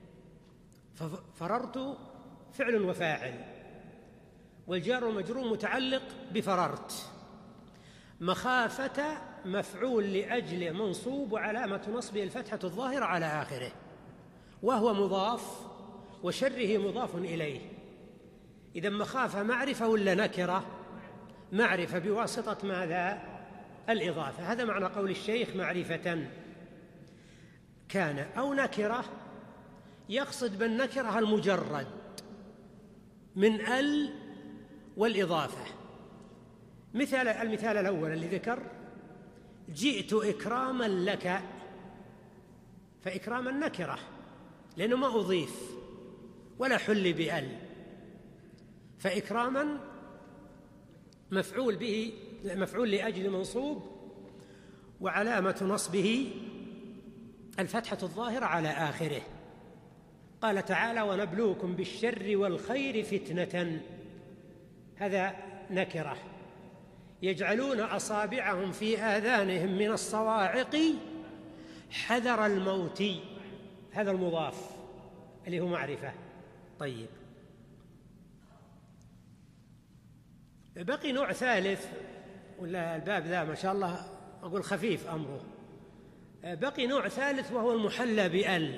[SPEAKER 2] فررت فعل وفاعل، والجار والمجرور متعلق بفررت. مخافة مفعول لأجله منصوب، وعلامة نصبه الفتحة الظاهرة على آخره، وهو مضاف، وشره مضاف إليه. إذا مخافة معرفة ولا نكرة؟ معرفة بواسطة ماذا؟ الإضافة. هذا معنى قول الشيخ معرفة كان أو نكرة، يقصد بالنكرة المجرد من ال والإضافة. المثال الأول اللي ذكر جئت إكراما لك، فإكراما نكرة لأنه ما أضيف ولا حل بأل، فإكراما مفعول به، مفعول لأجل منصوب، وعلامة نصبه الفتحة الظاهرة على آخره. قال تعالى: ونبلوكم بالشر والخير فتنة، هذا نكرة. يجعلون أصابعهم في آذانهم من الصواعق حذر الموت، هذا المضاف اللي هو معرفة. طيب، بقي نوع ثالث، ولا الباب ذا ما شاء الله أقول خفيف أمره. بقي نوع ثالث وهو المحلى بأل.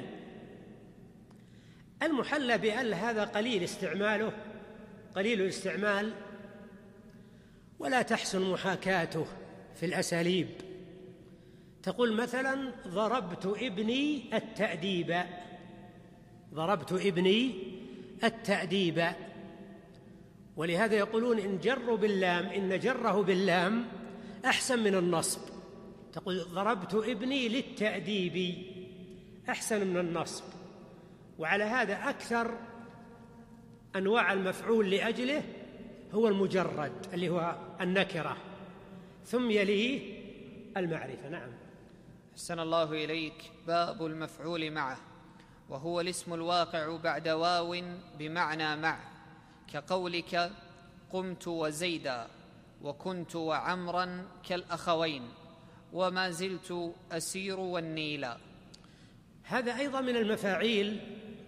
[SPEAKER 2] المحلى بأل هذا قليل استعماله، قليل الاستعمال، ولا تحسن محاكاته في الأساليب. تقول مثلا: ضربت ابني التأديب، ضربت ابني التأديب. ولهذا يقولون إن جروا باللام، إن جره باللام أحسن من النصب. تقول: ضربت ابني للتأديب، أحسن من النصب. وعلى هذا أكثر أنواع المفعول لأجله هو المجرد اللي هو النكرة، ثم يليه المعرفة. نعم.
[SPEAKER 1] أحسن الله إليك. باب المفعول معه، وهو الاسم الواقع بعد واو بمعنى مع، كقولك: قمت وزيدا، وكنت وعمرا كالأخوين، وما زلت أسير والنيل.
[SPEAKER 2] هذا أيضا من المفاعيل.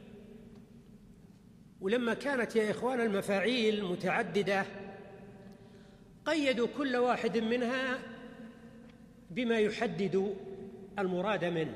[SPEAKER 2] ولما كانت يا إخوان المفاعيل متعددة قيدوا كل واحد منها بما يحدد المراد منه،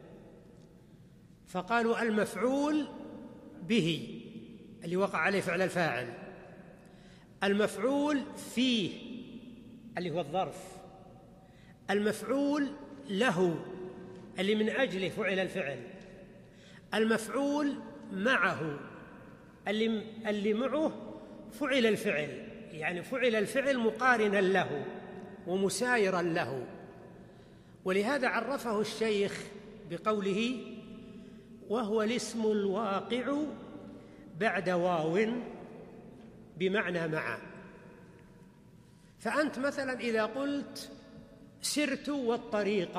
[SPEAKER 2] فقالوا: المفعول به اللي وقع عليه فعل الفاعل، المفعول فيه اللي هو الظرف، المفعول له اللي من أجله فعل الفعل، المفعول معه اللي معه فعل الفعل، يعني فعل الفعل مقارنا له ومسايرا له. ولهذا عرفه الشيخ بقوله: وهو الاسم الواقع بعد واو بمعنى مع. فأنت مثلا إذا قلت: سرت والطريق،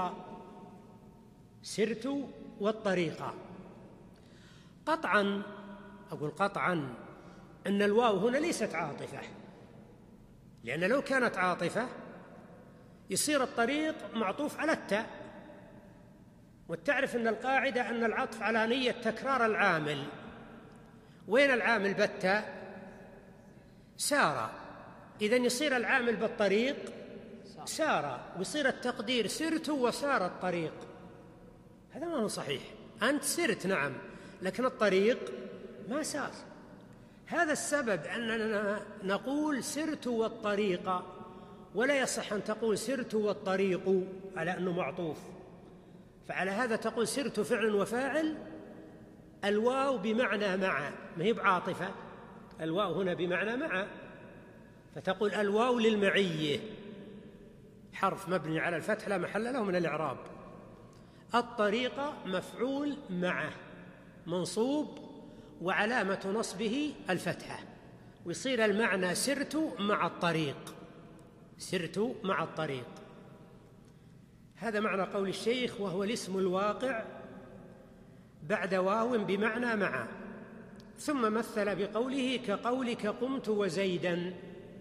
[SPEAKER 2] سرت والطريق، قطعا أقول قطعا أن الواو هنا ليست عاطفة، لأن لو كانت عاطفة يصير الطريق معطوف على التاء، وتعرف أن القاعدة أن العطف على نية تكرار العامل. وين العامل بالتاء؟ سار، إذن يصير العامل بالطريق سار، ويصير التقدير سرت وسار الطريق. هذا ما هو صحيح. أنت سرت نعم، لكن الطريق ما سار. هذا السبب أننا نقول سرت والطريق، ولا يصح أن تقول سرت والطريق على أنه معطوف. فعلى هذا تقول سرت فعل وفاعل، الواو بمعنى مع، ما هي بعاطفة، الواو هنا بمعنى مع، فتقول الواو للمعية، حرف مبني على الفتح لا محل له من الإعراب. الطريق مفعول معه منصوب وعلامة نصبه الفتحة، ويصير المعنى سرت مع الطريق، سرت مع الطريق. هذا معنى قول الشيخ: وهو الاسم الواقع بعد واو بمعنى مع. ثم مثل بقوله: كقولك قمت وزيدا،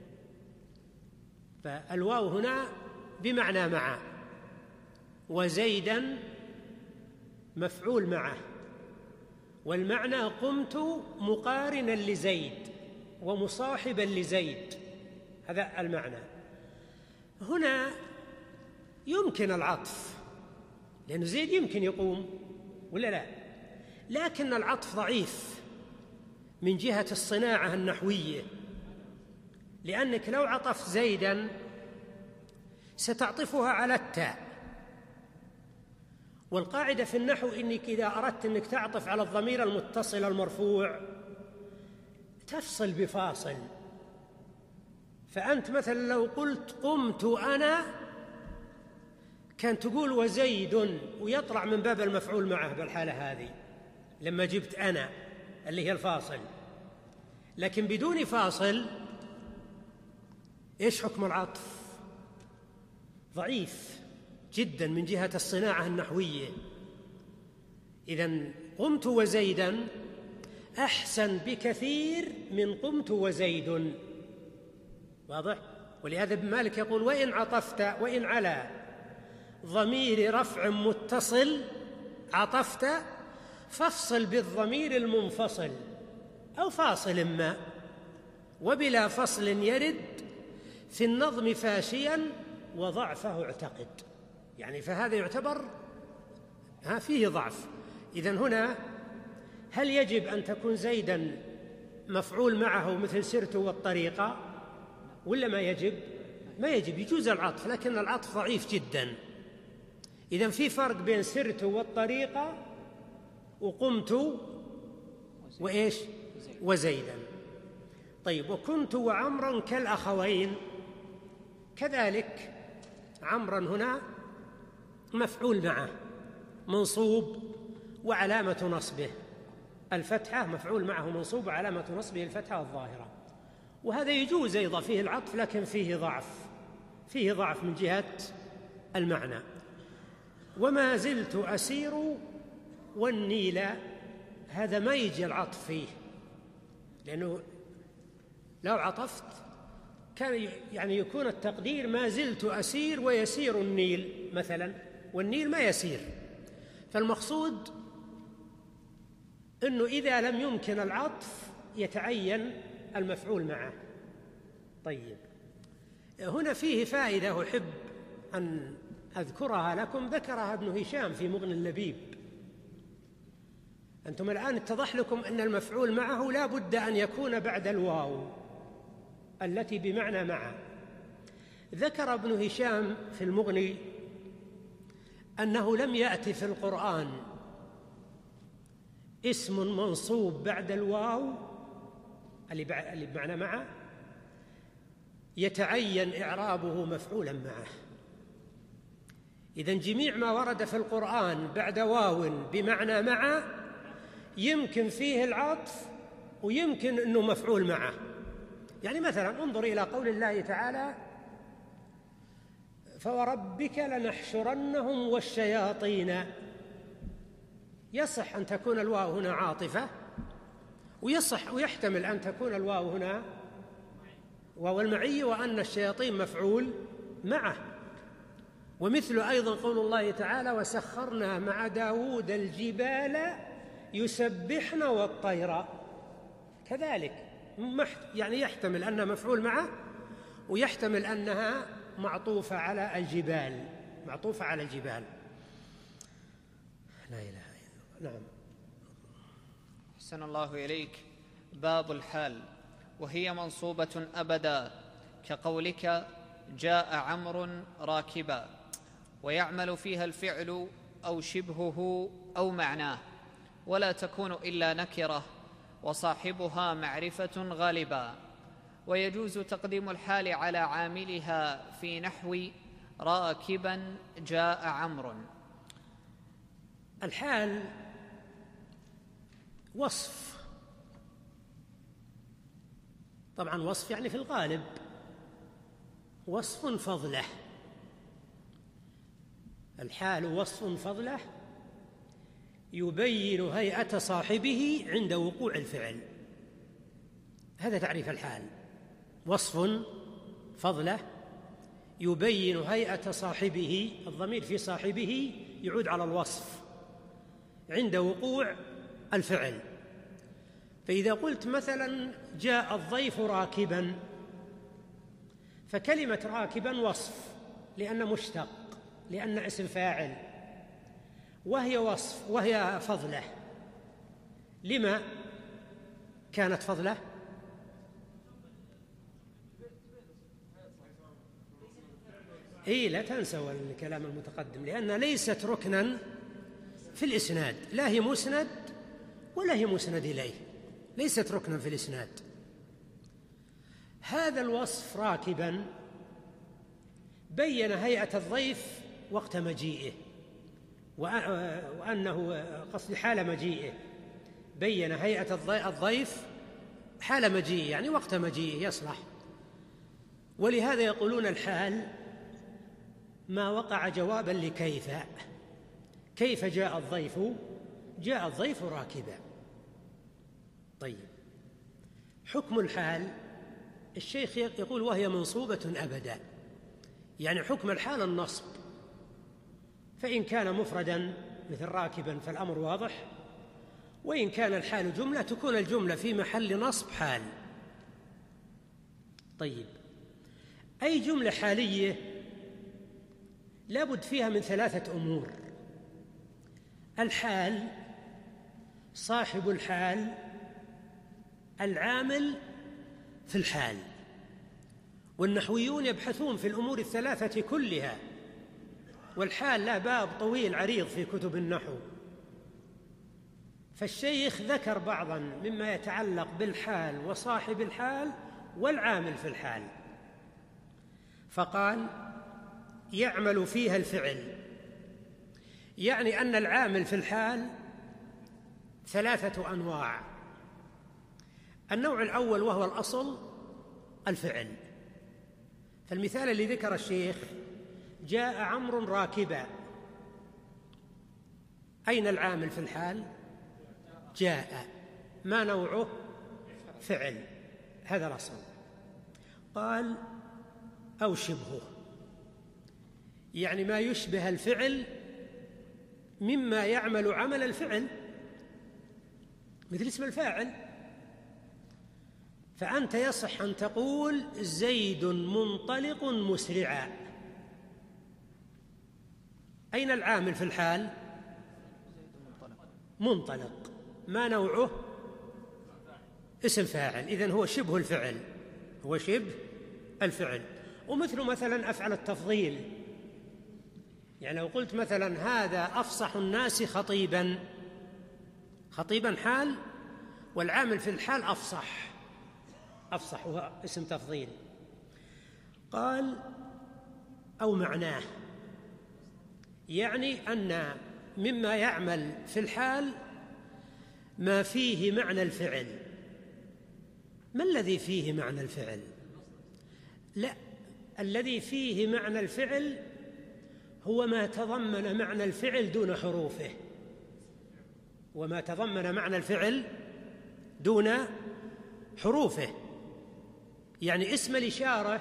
[SPEAKER 2] فالواو هنا بمعنى مع، وزيدا مفعول معه، والمعنى قمت مقارنا لزيد ومصاحبا لزيد، هذا المعنى. هنا يمكن العطف، لأن زيد يمكن يقوم ولا لا، لكن العطف ضعيف من جهة الصناعة النحوية، لأنك لو عطفت زيدا ستعطفها على التاء، والقاعدة في النحو إنك إذا أردت أنك تعطف على الضمير المتصل المرفوع تفصل بفاصل. فأنت مثلا لو قلت قمت أنا كان تقول وزيد ويطلع من باب المفعول معه بالحالة هذه لما جبت أنا اللي هي الفاصل، لكن بدون فاصل إيش حكم العطف؟ ضعيف جدا من جهة الصناعة النحوية. إذن قمت وزيدا أحسن بكثير من قمت وزيد، واضح؟ ولهذا ابن مالك يقول وإن عطفت وإن على ضمير رفع متصل عطفت فافصل بالضمير المنفصل أو فاصل ما، وبلا فصل يرد في النظم فاشيا وضعفه اعتقد. يعني فهذا يعتبر فيه ضعف. إذن هنا هل يجب أن تكون زيدا مفعول معه مثل سرت والطريقة ولا ما يجب؟ ما يجب، يجوز العطف، لكن العطف ضعيف جدا. إذن في فرق بين سرت والطريقة وقمت وإيش وزيدا. طيب وكنت وعمرا كالأخوين، كذلك عمرا هنا مفعول معه منصوب وعلامة نصبه الفتحة، مفعول معه منصوب وعلامة نصبه الفتحة الظاهرة، وهذا يجوز أيضا فيه العطف، لكن فيه ضعف من جهة المعنى. وما زلت أسير والنيل، هذا ما يجي العطف فيه، لأنه لو عطفت كان يعني يكون التقدير ما زلت أسير ويسير النيل مثلا، والنيل ما يسير. فالمقصود أنه إذا لم يمكن العطف يتعين المفعول معه. طيب هنا فيه فائدة أحب أن أذكرها لكم، ذكرها ابن هشام في مغني اللبيب. أنتم الآن اتضح لكم أن المفعول معه لا بد أن يكون بعد الواو التي بمعنى مع. ذكر ابن هشام في المغني أنه لم يأتي في القرآن اسم منصوب بعد الواو اللي بمعنى مع يتعين إعرابه مفعولا معه. إذن جميع ما ورد في القرآن بعد واو بمعنى مع يمكن فيه العطف ويمكن أنه مفعول معه. يعني مثلا انظر إلى قول الله تعالى فوربك لنحشرنهم والشياطين، يصح أن تكون الواو هنا عاطفة، ويصح ويحتمل أن تكون الواو هنا واو المعية وأن الشياطين مفعول معه. ومثل أيضا قول الله تعالى وسخرنا مع داود الجبال يسبحن والطير، كذلك يعني يحتمل أنها مفعول معه ويحتمل أنها معطوفة على الجبال، معطوفة على الجبال. لا إله إلا الله. نعم.
[SPEAKER 1] أحسن الله إليك. باب الحال، وهي منصوبة أبدا، كقولك جاء عمرو راكبا، ويعمل فيها الفعل أو شبهه أو معناه، ولا تكون إلا نكرة، وصاحبها معرفة غالبا. ويجوز تقديم الحال على عاملها في نحو راكبا جاء عمرو.
[SPEAKER 2] الحال وصف، طبعا وصف يعني في الغالب وصف فضله. الحال وصف فضله يبين هيئة صاحبه عند وقوع الفعل، هذا تعريف الحال. وصف فضله يبين هيئة صاحبه، الضمير في صاحبه يعود على الوصف عند وقوع الفعل. فإذا قلت مثلا جاء الضيف راكبا، فكلمة راكبا وصف لأن مشتق، لأن اسم فاعل، وهي وصف وهي فضله. لما كانت فضله؟ لا تنسوا الكلام المتقدم، لأنها ليست ركنا في الإسناد، لا هي مسند ولا هي مسند إليه، ليست ركنا في الإسناد. هذا الوصف راكبا بين هيئة الضيف وقت مجيئه، وأنه قصد حال مجيئه، بين هيئة الضيف حال مجيئه يعني وقت مجيئه يصلح. ولهذا يقولون الحال ما وقع جوابا لكيف. كيف جاء الضيف؟ جاء الضيف راكبا. طيب، حكم الحال الشيخ يقول وهي منصوبة أبدا، يعني حكم الحال النصب، فإن كان مفردا مثل راكبا فالأمر واضح، وإن كان الحال جملة تكون الجملة في محل نصب حال. طيب، أي جملة حالية لابد فيها من 3 أمور: الحال، صاحب الحال، العامل في الحال. والنحويون يبحثون في الأمور ال3 كلها، والحال له باب طويل عريض في كتب النحو، فالشيخ ذكر بعضا مما يتعلق بالحال وصاحب الحال والعامل في الحال، فقال يعمل فيها الفعل، يعني أن العامل في الحال 3 أنواع. النوع الأول وهو الأصل الفعل، فالمثال اللي ذكر الشيخ: جاء عمرو راكبا، أين العامل في الحال؟ جاء. ما نوعه؟ فعل، هذا الأصل. قال أو شبهه، يعني ما يشبه الفعل مما يعمل عمل الفعل، مثل اسم الفاعل. فأنت يصح أن تقول زيد منطلق مسرعا. أين العامل في الحال؟ منطلق. ما نوعه؟ اسم فاعل، إذن هو شبه الفعل، هو شبه الفعل. ومثل مثلا أفعل التفضيل، يعني لو قلت مثلا هذا أفصح الناس خطيبا، خطيبا حال والعامل في الحال أفصح، أفصح هو اسم تفضيل. قال أو معناه، يعني أن مما يعمل في الحال ما فيه معنى الفعل. ما الذي فيه معنى الفعل؟ لا، الذي فيه معنى الفعل هو ما تضمن معنى الفعل دون حروفه، وما تضمن معنى الفعل دون حروفه. يعني اسم الإشارة،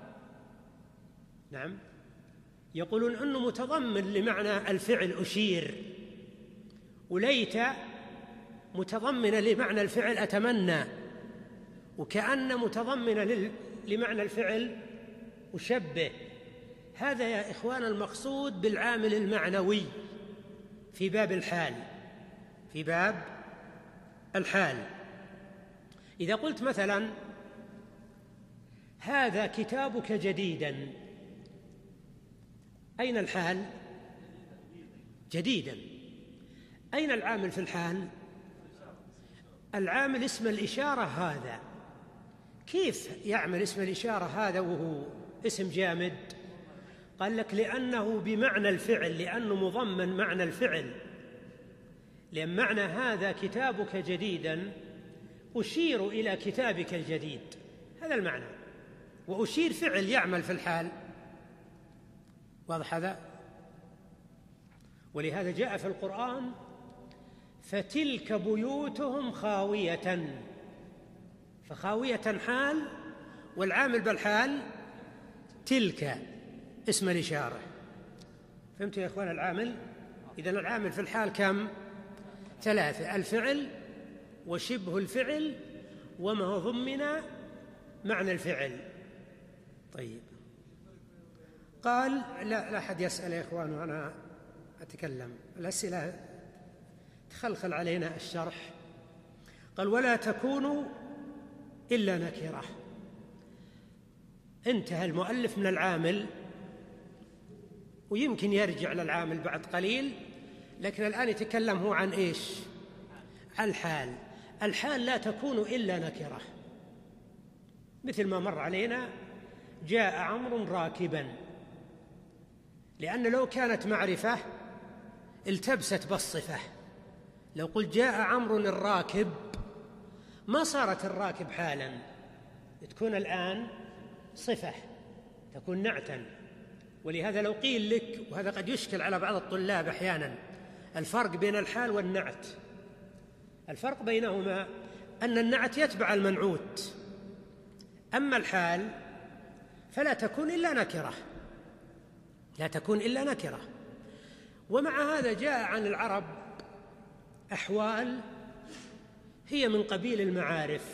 [SPEAKER 2] نعم، يقولون أنه متضمن لمعنى الفعل أشير، وليت متضمن لمعنى الفعل أتمنى، وكأن متضمن لمعنى الفعل أشبه. هذا يا إخوان المقصود بالعامل المعنوي في باب الحال، في باب الحال. إذا قلت مثلا هذا كتابك جديدا، أين الحال؟ جديدا. أين العامل في الحال؟ العامل اسم الإشارة هذا. كيف يعمل اسم الإشارة هذا وهو اسم جامد؟ قال لك لأنه بمعنى الفعل، لأنه مضمن معنى الفعل، لأن معنى هذا كتابك جديدا أشير إلى كتابك الجديد، هذا المعنى، وأشير فعل يعمل في الحال. واضح هذا؟ ولهذا جاء في القرآن فتلك بيوتهم خاوية، فخاوية حال، والعامل بالحال تلك اسم الإشارة. فهمت يا إخوان العامل؟ إذن العامل في الحال كم؟ 3، الفعل وشبه الفعل وما ضمن معنى الفعل. طيب، قال لا أحد يسأل يا إخوان وأنا أتكلم، الأسئلة تخلخل علينا الشرح. قال ولا تكونوا إلا نكرة. انتهى المؤلف من العامل، ويمكن يرجع للعامل بعد قليل، لكن الآن يتكلم هو عن إيش؟ عن الحال. الحال لا تكون إلا نكرة، مثل ما مر علينا: جاء عمرو راكبا. لأن لو كانت معرفة التبست بالصفة. لو قلت جاء عمرو الراكب ما صارت الراكب حالا، تكون الآن صفة، تكون نعتا. ولهذا لو قيل لك، وهذا قد يشكل على بعض الطلاب أحيانا، الفرق بين الحال والنعت. الفرق بينهما أن النعت يتبع المنعوت، أما الحال فلا تكون إلا نكرة، لا تكون إلا نكرة. ومع هذا جاء عن العرب أحوال هي من قبيل المعارف،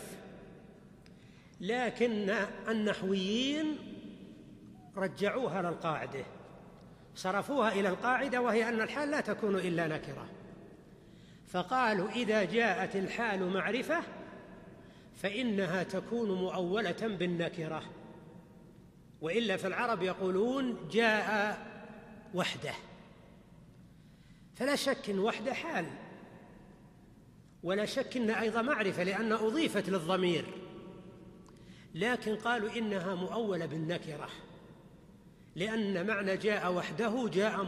[SPEAKER 2] لكن النحويين رجعوها للقاعدة، صرفوها إلى القاعدة، وهي أن الحال لا تكون إلا نكرة. فقالوا إذا جاءت الحال معرفة فإنها تكون مؤولة بالنكرة، وإلا في العرب يقولون جاء وحده، فلا شك إن وحده حال، ولا شك إن أيضا معرفة لأن أضيفت للضمير، لكن قالوا إنها مؤولة بالنكرة، لأن معنى جاء وحده جاء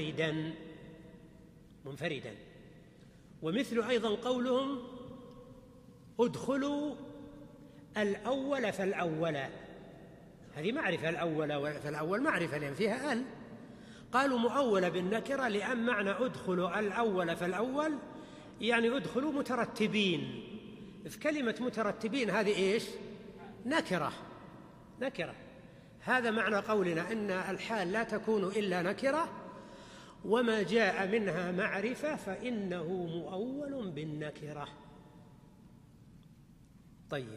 [SPEAKER 2] منفردا. ومثل أيضا قولهم ادخلوا الأول فالأول، هذه معرفة، الأول فالأول معرفة لأن فيها ال. قالوا مؤولة بالنكرة لأن معنى ادخلوا الأول فالأول يعني ادخلوا مترتبين، في كلمة مترتبين هذه إيش؟ نكرة. هذا معنى قولنا إن الحال لا تكون إلا نكرة، وما جاء منها معرفة فإنه مؤول بالنكرة. طيب،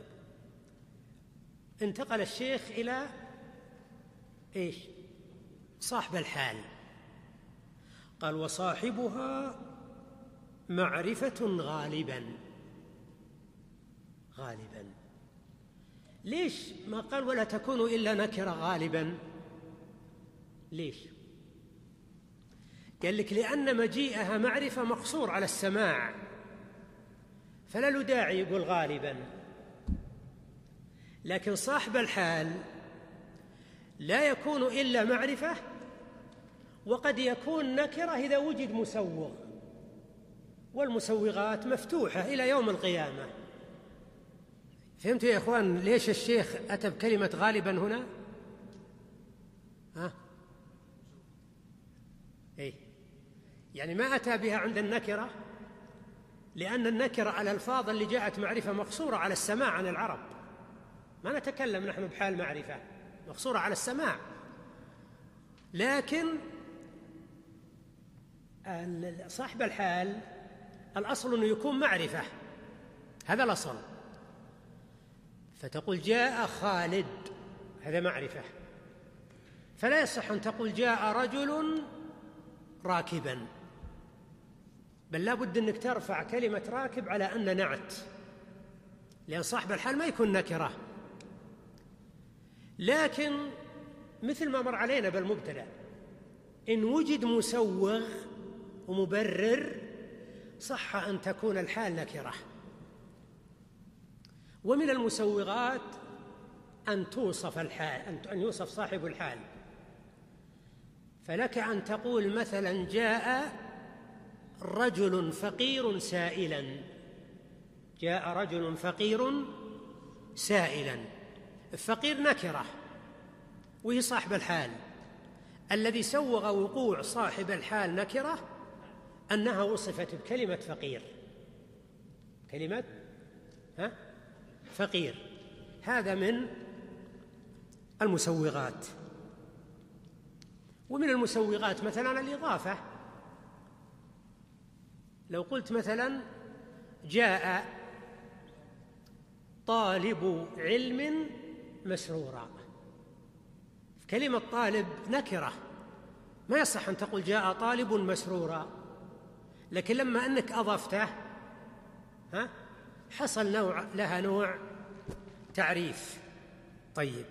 [SPEAKER 2] انتقل الشيخ إلى إيش؟ صاحب الحال. قال وصاحبها معرفة غالبا. ليش ما قال ولا تكون إلا نكرة غالبا؟ ليش؟ قال لك لأن مجيئها معرفة مقصور على السماع، فلا له داعي يقول غالبا. لكن صاحب الحال لا يكون إلا معرفة، وقد يكون نكرة إذا وجد مسوغ، والمسوغات مفتوحة إلى يوم القيامة. فهمتوا يا إخوان ليش الشيخ أتى بكلمة غالبا هنا؟ يعني ما أتى بها عند النكرة، لأن النكرة الألفاظ اللي جاءت معرفة مقصورة على السماع عن العرب، ما نتكلم نحن بحال معرفة، مقصورة على السماع. لكن صاحب الحال الأصل أنه يكون معرفة، هذا الأصل. فتقول جاء خالد، هذا معرفة، فلا يصح أن تقول جاء رجل راكبا، بل لا بد أنك ترفع كلمة راكب على أن نعت، لأن صاحب الحال ما يكون نكرة. لكن مثل ما مر علينا بالمبتدأ، إن وجد مسوغ ومبرر صح أن تكون الحال نكرة. ومن المسوغات أن توصف الحال، أن يوصف صاحب الحال. فلك أن تقول مثلا جاء رجل فقير سائلا، جاء رجل فقير سائلا. الفقير نكرة وهي صاحب الحال. الذي سوغ وقوع صاحب الحال نكرة أنها وصفت بكلمة فقير، كلمة فقير. هذا من المسوغات. ومن المسوغات مثلا الإضافة. لو قلت مثلا جاء طالب علم مسرورا، كلمة طالب نكرة، ما يصح أن تقول جاء طالب مسرورا، لكن لما أنك أضفته حصل لها نوع تعريف. طيب،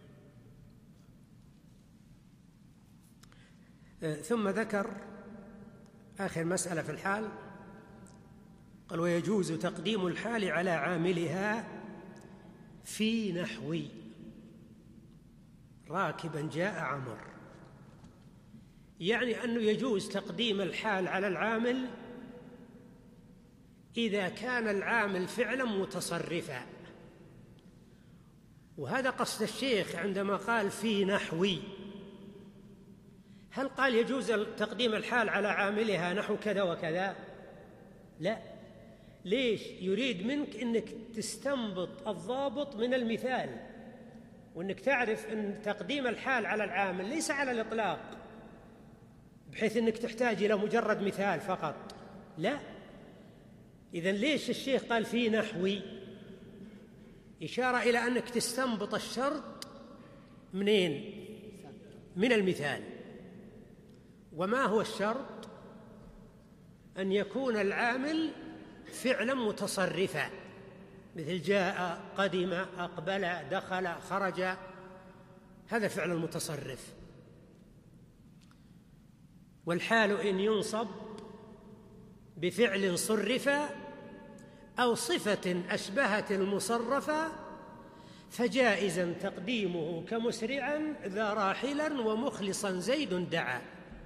[SPEAKER 2] ثم ذكر آخر مسألة في الحال، قال ويجوز تقديم الحال على عاملها في نحو راكبا جاء عمر. يعني أنه يجوز تقديم الحال على العامل إذا كان العامل فعلا متصرفا. وهذا قصد الشيخ عندما قال في نحوي. هل قال يجوز تقديم الحال على عاملها نحو كذا وكذا؟ لا. ليش؟ يريد منك أنك تستنبط الضابط من المثال، وأنك تعرف أن تقديم الحال على العامل ليس على الإطلاق بحيث أنك تحتاج إلى مجرد مثال فقط، لا. إذن ليش الشيخ قال في نحوي؟ إشارة إلى أنك تستنبط الشرط منين؟ من المثال. وما هو الشرط؟ أن يكون العامل فعلا متصرفا، مثل جاء، قدم، أقبل، دخل، خرج، هذا فعل المتصرف. والحال إن ينصب بفعل صرف أو صفة أشبهت المصرفة فجائزا تقديمه كمسرعا ذا راحلا ومخلصا زيد دعا.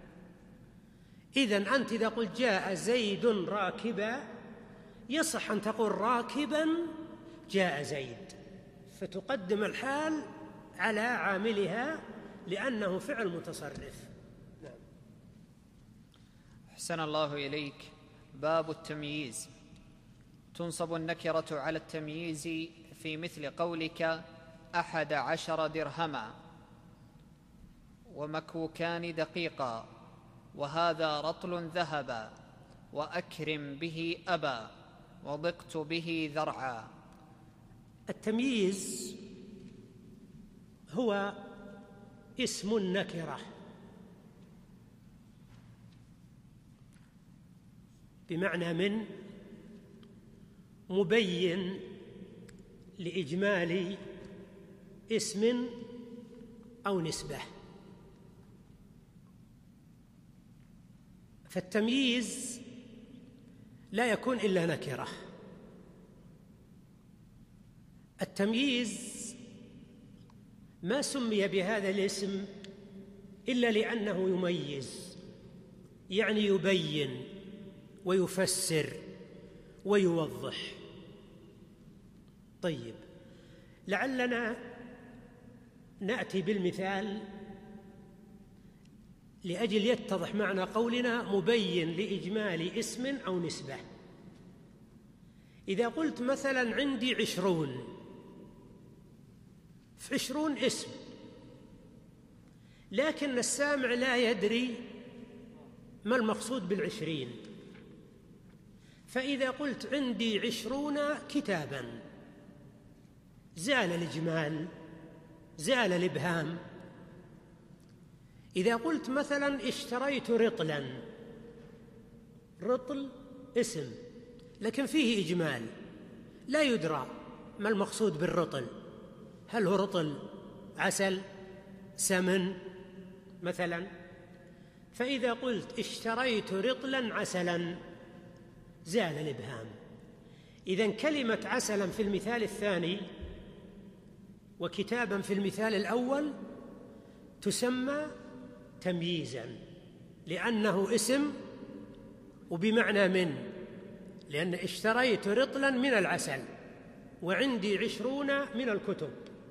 [SPEAKER 2] إذن أنت إذا قلت جاء زيد راكبا يصح أن تقول راكبا جاء زيد، فتقدم الحال على عاملها لأنه فعل متصرف. نعم.
[SPEAKER 1] أحسن الله إليك. باب التمييز. تنصب النكرة على التمييز في مثل قولك 11 درهما ومكوكان دقيقا وهذا رطل ذهبا وأكرم به أبا وضقت به ذرعا.
[SPEAKER 2] التمييز هو اسم النكرة بمعنى من، مبين لإجمال اسم أو نسبة. فالتمييز لا يكون إلا نكرة. التمييز ما سمي بهذا الاسم إلا لأنه يميز، يعني يبين ويفسر ويوضح. طيب، لعلنا نأتي بالمثال لأجل يتضح معنى قولنا مبين لإجمال اسم أو نسبة. إذا قلت مثلا عندي 20، في 20 اسم، لكن السامع لا يدري ما المقصود بالعشرين. فإذا قلت عندي 20 كتابا زال الإجمال، زال الإبهام. إذا قلت مثلا اشتريت رطلا، رطل اسم لكن فيه إجمال، لا يدرى ما المقصود بالرطل، هل هو رطل عسل، سمن مثلا. فإذا قلت اشتريت رطلا عسلا زال الإبهام. إذن كلمة عسلا في المثال الثاني وكتابا في المثال الأول تسمى تمييزا، لأنه اسم وبمعنى من، لأن اشتريت رطلا من العسل وعندي 20 من الكتب،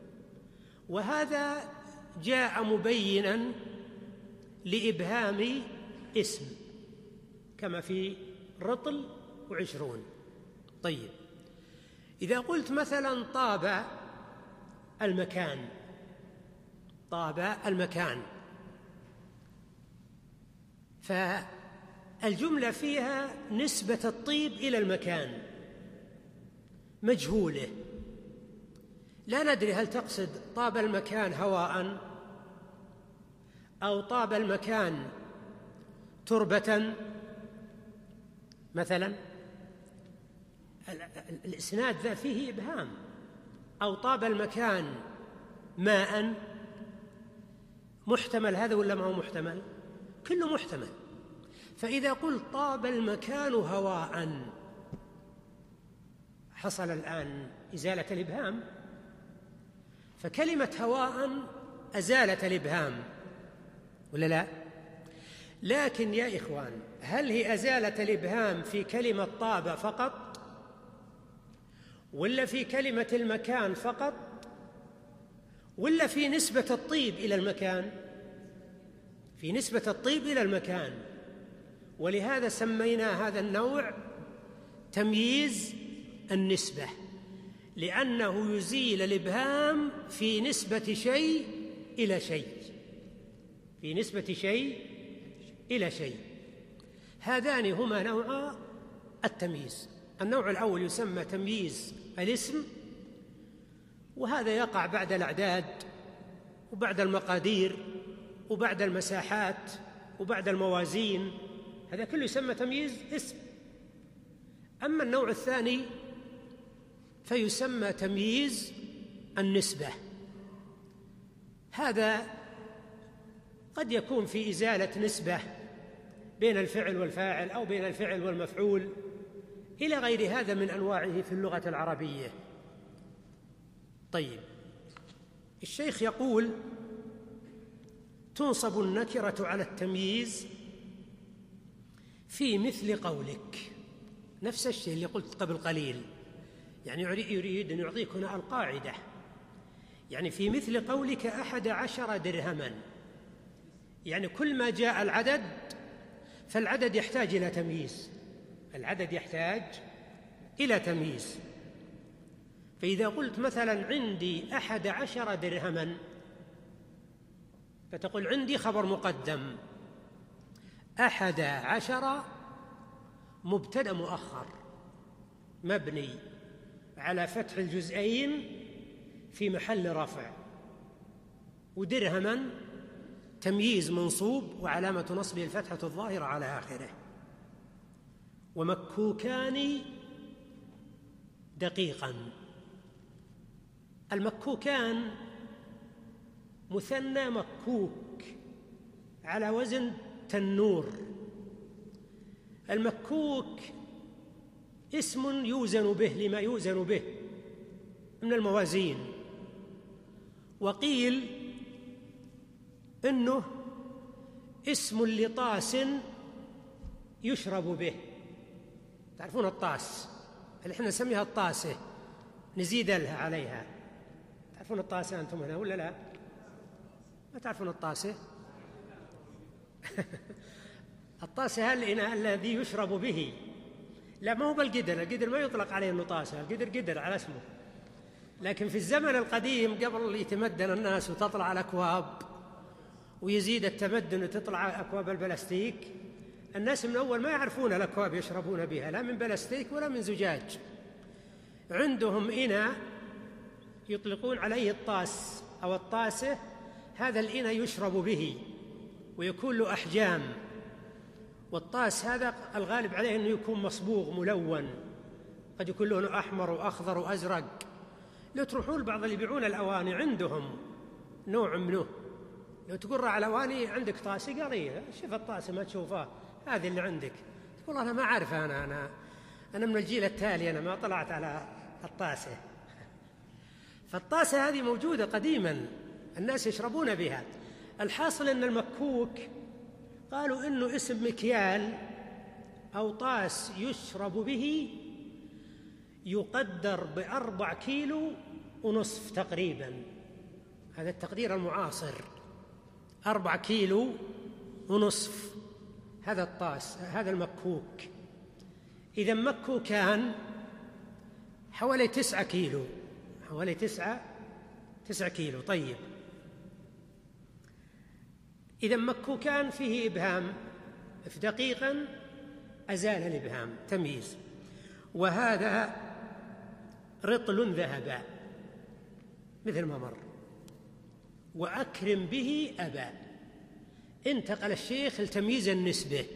[SPEAKER 2] وهذا جاء مبينا لإبهام اسم كما في رطل و20. طيب، إذا قلت مثلا طاب المكان، طاب المكان، فالجملة فيها نسبة الطيب إلى المكان مجهولة، لا ندري هل تقصد طاب المكان هواء أو طاب المكان تربة مثلا. الإسناد ذا فيه إبهام. أو طاب المكان ماء، محتمل هذا ولا ما هو محتمل؟ كله محتمل. فإذا قلت طاب المكان هواء حصل الآن إزالة الإبهام، فكلمة هواء أزالت الإبهام ولا لا؟ لكن يا إخوان، هل هي أزالة الإبهام في كلمة طاب فقط، ولا في كلمة المكان فقط، ولا في نسبة الطيب إلى المكان؟ في نسبة الطيب إلى المكان. ولهذا سمينا هذا النوع تمييز النسبة، لأنه يزيل الإبهام في نسبة شيء إلى شيء، في نسبة شيء إلى شيء. هذان هما نوعا التمييز. النوع الأول يسمى تمييز الاسم، وهذا يقع بعد الأعداد وبعد المقادير وبعد المساحات وبعد الموازين، هذا كله يسمى تمييز اسم. أما النوع الثاني فيسمى تمييز النسبة. هذا قد يكون في إزالة نسبة بين الفعل والفاعل أو بين الفعل والمفعول إلى غير هذا من أنواعه في اللغة العربية. طيب، الشيخ يقول: تنصب النكرة على التمييز في مثل قولك. نفس الشيء اللي قلت قبل قليل، يعني يريد أن يعطيك هنا القاعدة. يعني في مثل قولك 11 درهما، يعني كل ما جاء العدد فالعدد يحتاج إلى تمييز، العدد يحتاج إلى تمييز. فإذا قلت مثلا عندي 11 درهما، فتقول عندي خبر مقدم، 11 مبتدأ مؤخر مبني على فتح الجزئين في محل رفع، ودرهما تمييز منصوب وعلامة نصبه الفتحة الظاهرة على آخره. ومكوكان دقيقا. المكوكان مثنى مكوك على وزن تنور. المكوك اسم يوزن به لما يوزن به من الموازين. وقيل إنه اسم لطاس يشرب به. تعرفون الطاس اللي احنا نسميها الطاسة، نزيد لها عليها. تعرفون الطاسة أنتم هنا ولا لا؟ ما تعرفون الطاسة؟ الطاسة الإناء الذي يشرب به. لا، ما هو بالقدر، القدر ما يطلق عليه إنه طاسة، القدر قدر على اسمه. لكن في الزمن القديم قبل يتمدن الناس وتطلع الأكواب ويزيد التمدن وتطلع أكواب البلاستيك، الناس من أول ما يعرفون الأكواب يشربون بها، لا من بلاستيك ولا من زجاج. عندهم إناء يطلقون عليه الطاس أو الطاسة، هذا الإناء يشرب به ويكون له أحجام. والطاس هذا الغالب عليه أنه يكون مصبوغ ملون، قد يكون لونه أحمر وأخضر وأزرق. لو تروحون بعض اللي يبيعون الأواني عندهم نوع منه، لو تقول على الأواني عندك طاسة، قال إيه شوف الطاسة ما تشوفها هذه اللي عندك، تقول أنا ما أعرف، أنا من الجيل التالي، أنا ما طلعت على الطاسة. فالطاسة هذه موجودة قديما، الناس يشربون بها. الحاصل أن المكوك قالوا إنه اسم مكيال أو طاس يشرب به، يقدر ب4 كيلو ونصف تقريبا، هذا التقدير المعاصر، 4 كيلو ونصف هذا الطاس، هذا المكوك. إذا مكوكان حوالي 9 كيلو، حوالي 9 كيلو. طيب، إذا مكوكان فيه إبهام، في دقيقا أزال الإبهام، تمييز. وهذا رطل ذهب مثل ما مر. وأكرم به أبا، انتقل الشيخ لتمييز النسبة،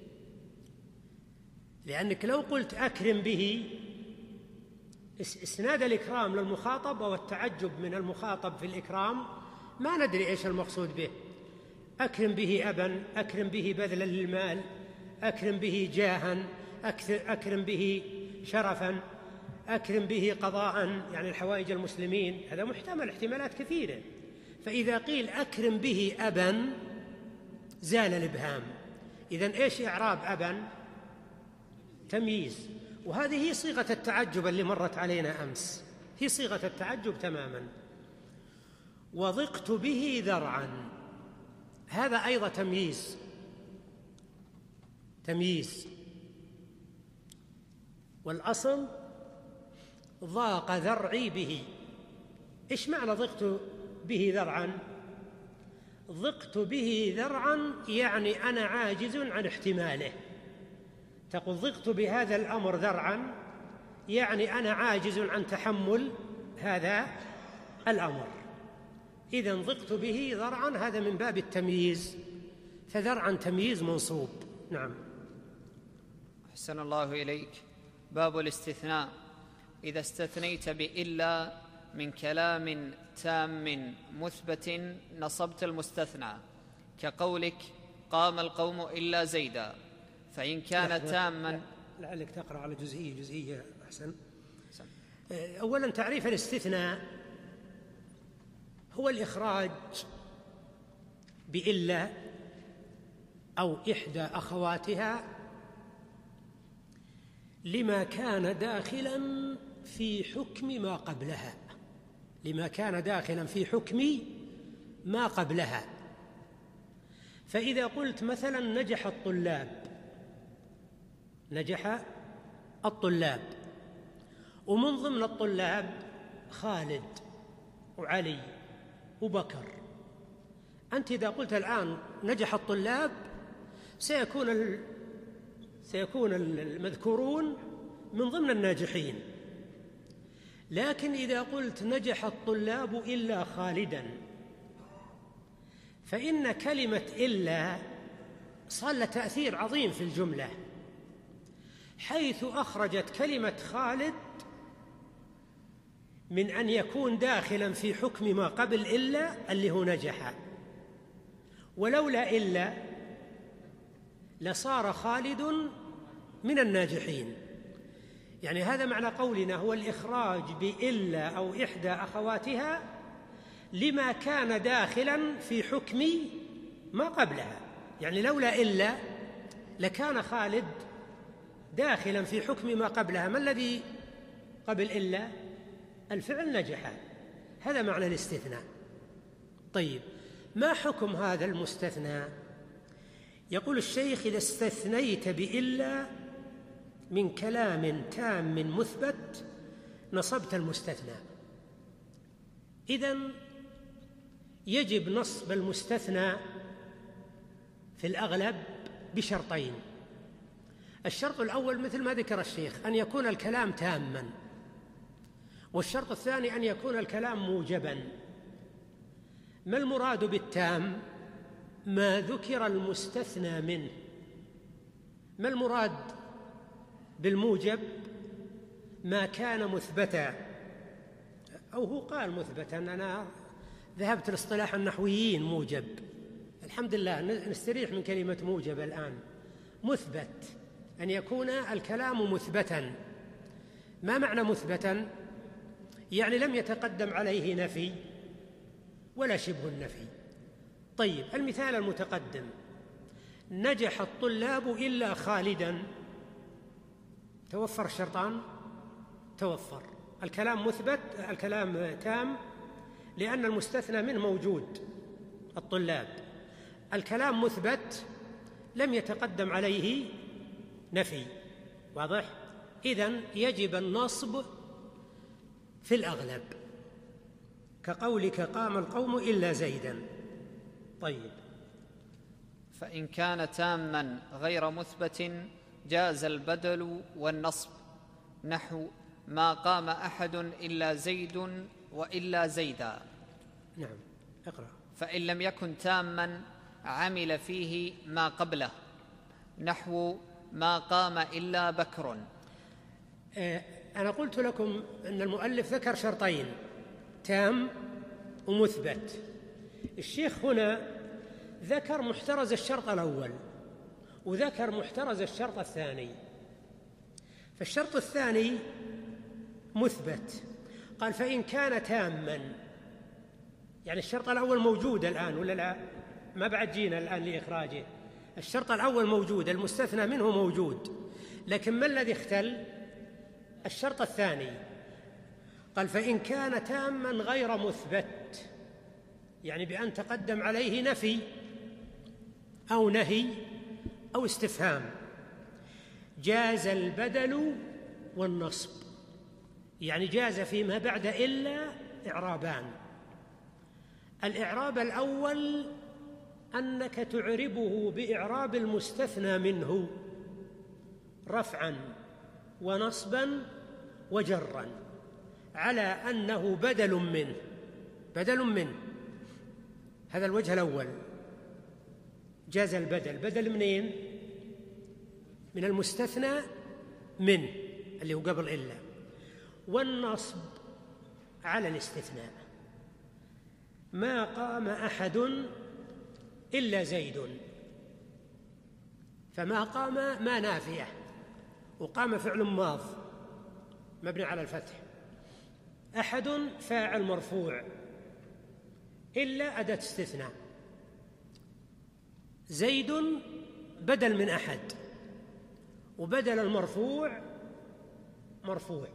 [SPEAKER 2] لأنك لو قلت أكرم به، اسناد الإكرام للمخاطب أو التعجب من المخاطب في الإكرام ما ندري إيش المقصود به. أكرم به أبا، أكرم به بذلا للمال، أكرم به جاها، أكرم به شرفا، أكرم به قضاء، يعني الحوائج المسلمين. هذا محتمل، احتمالات كثيرة. فإذا قيل أكرم به أبا زال الإبهام، إذن إيش إعراب أبا؟ تمييز. وهذه هي صيغة التعجب اللي مرت علينا أمس، هي صيغة التعجب تماما. وضقت به ذرعا، هذا أيضا تمييز. والأصل ضاق ذرعي به. إيش معنى ضقت به ذرعا؟ ضقت به ذرعا يعني أنا عاجز عن احتماله. تقول ضقت بهذا الأمر ذرعا يعني أنا عاجز عن تحمل هذا الأمر. إذن ضقت به ذرعا هذا من باب التمييز، فذرعا تمييز منصوب. نعم.
[SPEAKER 1] أحسن الله إليك. باب الاستثناء. إذا استثنيت بإلا من كلام تام مثبت نصبت المستثنى، كقولك قام القوم إلا زيدا، فإن كان تاما.
[SPEAKER 2] لعلك تقرأ على جزئية أحسن. أولا تعريف الاستثناء هو الإخراج بإلا أو إحدى أخواتها لما كان داخلا في حكم ما قبلها، لما كان داخلا في حكم ما قبلها. فإذا قلت مثلا نجح الطلاب ومن ضمن الطلاب خالد وعلي وبكر، أنت إذا قلت الآن نجح الطلاب سيكون المذكورون من ضمن الناجحين. لكن إذا قلت نجح الطلاب إلا خالدا، فإن كلمة إلا صار لها تأثير عظيم في الجملة، حيث أخرجت كلمة خالد من أن يكون داخلا في حكم ما قبل إلا اللي هو نجح، ولولا إلا لصار خالد من الناجحين. يعني هذا معنى قولنا هو الإخراج بإلا أو إحدى أخواتها لما كان داخلا في حكم ما قبلها. يعني لولا إلا لكان خالد داخلا في حكم ما قبلها. ما الذي قبل إلا؟ الفعل نجح. هذا معنى الاستثناء. طيب، ما حكم هذا المستثنى؟ يقول الشيخ: إذا استثنيت بإلا من كلام تام مثبت نصبت المستثنى. إذن يجب نصب المستثنى في الأغلب بشرطين. الشرط الأول مثل ما ذكر الشيخ أن يكون الكلام تاماً، والشرط الثاني أن يكون الكلام موجباً. ما المراد بالتام؟ ما ذكر المستثنى منه. ما المراد بالموجب؟ ما كان مثبتا، أو هو قال مثبتا، أنا ذهبت لاصطلاح النحويين موجب. الحمد لله نستريح من كلمة موجب الآن. مثبت أن يكون الكلام مثبتا. ما معنى مثبتا؟ يعني لم يتقدم عليه نفي ولا شبه النفي. طيب، المثال المتقدم: نجح الطلاب إلا خالدا. توفر الشرطان؟ توفر. الكلام مثبت، الكلام تام لأن المستثنى منه موجود الطلاب. الكلام مثبت لم يتقدم عليه نفي. واضح؟ إذن يجب النصب في الأغلب، كقولك قام القوم إلا زيدا. طيب،
[SPEAKER 1] فإن كان تاما غير مثبت جاز البدل والنصب، نحو ما قام أحد إلا زيد وإلا زيدا.
[SPEAKER 2] نعم، اقرأ.
[SPEAKER 1] فإن لم يكن تاما عمل فيه ما قبله، نحو ما قام إلا بكر.
[SPEAKER 2] أنا قلت لكم أن المؤلف ذكر شرطين: تام ومثبت. الشيخ هنا ذكر محترز الشرط الأول وذكر محترز الشرط الثاني. فالشرط الثاني مثبت، قال فإن كان تاما. يعني الشرط الأول موجود الآن ولا لا؟ ما بعد جينا الآن لإخراجه. الشرط الأول موجود، المستثنى منه موجود، لكن ما الذي اختل؟ الشرط الثاني. قال فإن كان تاما غير مثبت، يعني بأن تقدم عليه نفي أو نهي أو استفهام، جاز البدل والنصب، يعني جاز فيما بعد إلا إعرابان. الإعراب الأول أنك تعربه بإعراب المستثنى منه رفعا ونصبا وجرا، على أنه بدل منه. هذا الوجه الأول، جاز البدل. بدل منين؟ من المستثنى منه اللي هو قبل إلا. والنصب على الاستثناء، ما قام أحد إلا زيد، فما قام ما نافية، وقام فعل ماض مبني على الفتح، أحد فاعل مرفوع، إلا أداة استثناء، زيد بدل من أحد، وبدل المرفوع مرفوع.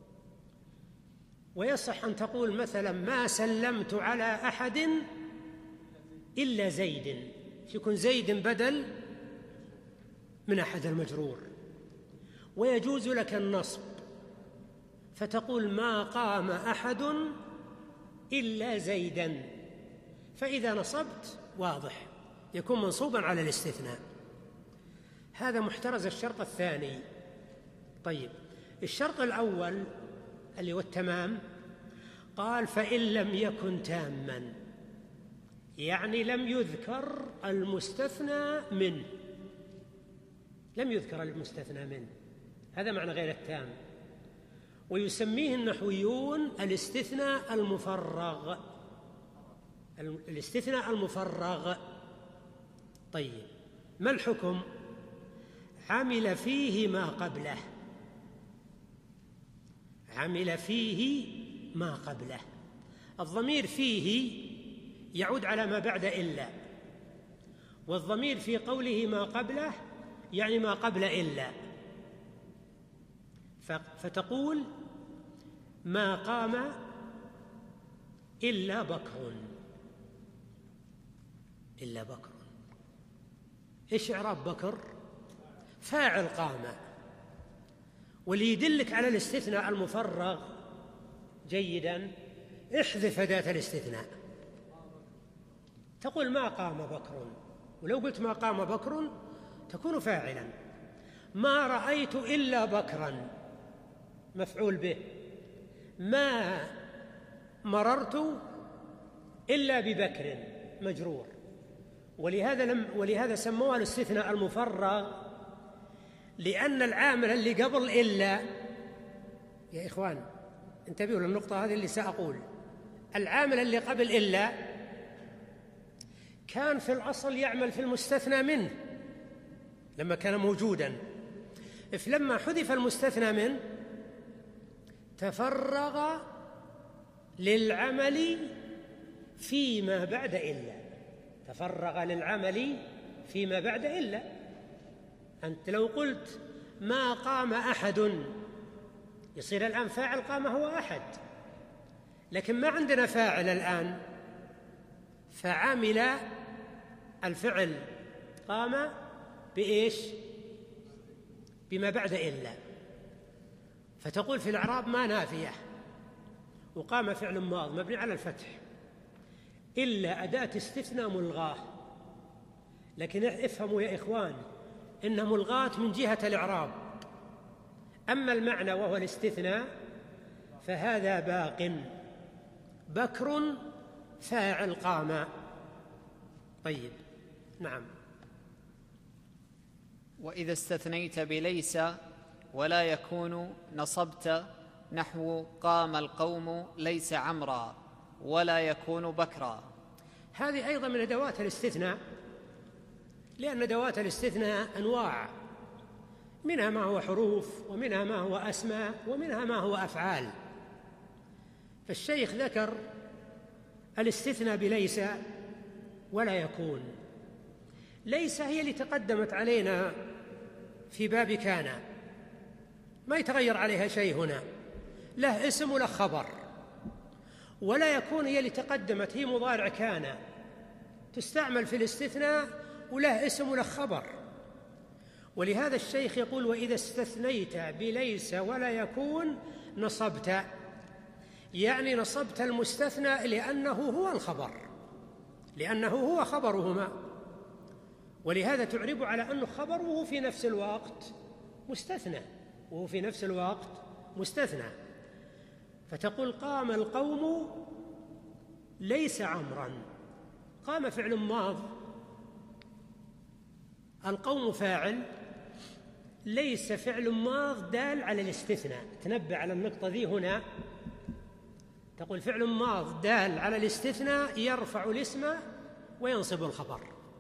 [SPEAKER 2] ويصح أن تقول مثلا ما سلمت على أحد إلا زيد، يكون زيد بدل من أحد المجرور. ويجوز لك النصب، فتقول ما قام أحد إلا زيدا، فإذا نصبت واضح يكون منصوبا على الاستثناء. هذا محترز الشرط الثاني. طيب، الشرط الأول اللي هو التمام، قال فإن لم يكن تاما، يعني لم يذكر المستثنى منه، لم يذكر المستثنى منه، هذا معنى غير التام. ويسميه النحويون الاستثناء المفرغ، الاستثناء المفرغ. طيب، ما الحكم؟ عمل فيه ما قبله، عمل فيه ما قبله. الضمير فيه يعود على ما بعد إلا، والضمير في قوله ما قبله يعني ما قبل إلا. فتقول ما قام إلا بكر، إلا بكر. إيش إعراب بكر؟ فاعل قام. واللي يدلك على الاستثناء المفرغ جيدا، احذف أداة الاستثناء، تقول ما قام بكر، ولو قلت ما قام بكر تكون فاعلا. ما رأيت إلا بكرا مفعول به، ما مررت إلا ببكر مجرور. ولهذا سموها الاستثناء المفرغ، لأن العامل اللي قبل إلا، يا إخوان انتبهوا للنقطة هذه اللي سأقول، العامل اللي قبل إلا كان في الأصل يعمل في المستثنى منه لما كان موجوداً، فلما حذف المستثنى منه تفرغ للعمل فيما بعد إلا، تفرغ للعمل فيما بعد إلا. أنت لو قلت ما قام أحد، يصير الآن فاعل قام هو أحد، لكن ما عندنا فاعل الآن، فعمل الفعل قام بإيش؟ بما بعد إلا. فتقول في الإعراب ما نافية، وقام فعل ماض مبني على الفتح، إلا أداة استثناء ملغاة. لكن افهموا يا إخوان، إنها ملغاة من جهة الإعراب، أما المعنى وهو الاستثناء فهذا باق. بكر فاعل قام. طيب، نعم.
[SPEAKER 1] وإذا استثنيت بليس ولا يكون نصبت، نحو قام القوم ليس عمرا ولا يكون بكرا.
[SPEAKER 2] هذه أيضا من أدوات الاستثناء، لأن أدوات الاستثناء أنواع، منها ما هو حروف، ومنها ما هو أسماء، ومنها ما هو أفعال. فالشيخ ذكر الاستثناء بليس ولا يكون، ليس هي اللي تقدمت علينا في باب كان، ما يتغير عليها شيء هنا، له اسم وله خبر. ولا يكون هي اللي تقدمت هي مضارع كان، تستعمل في الاستثناء وله اسم وله خبر. ولهذا الشيخ يقول: وإذا استثنيت بليس ولا يكون نصبت، يعني نصبت المستثنى لأنه هو الخبر، لأنه هو خبرهما، ولهذا تعرب على أنه خبر وهو في نفس الوقت مستثنى، وهو في نفس الوقت مستثنى. فتقول: قام القوم ليس عمرا. قام فعل ماض، القوم فاعل، ليس فعل ماض دال على الاستثناء. تنبه على النقطة ذي هنا، تقول فعل ماض دال على الاستثناء يرفع الاسم وينصب الخبر.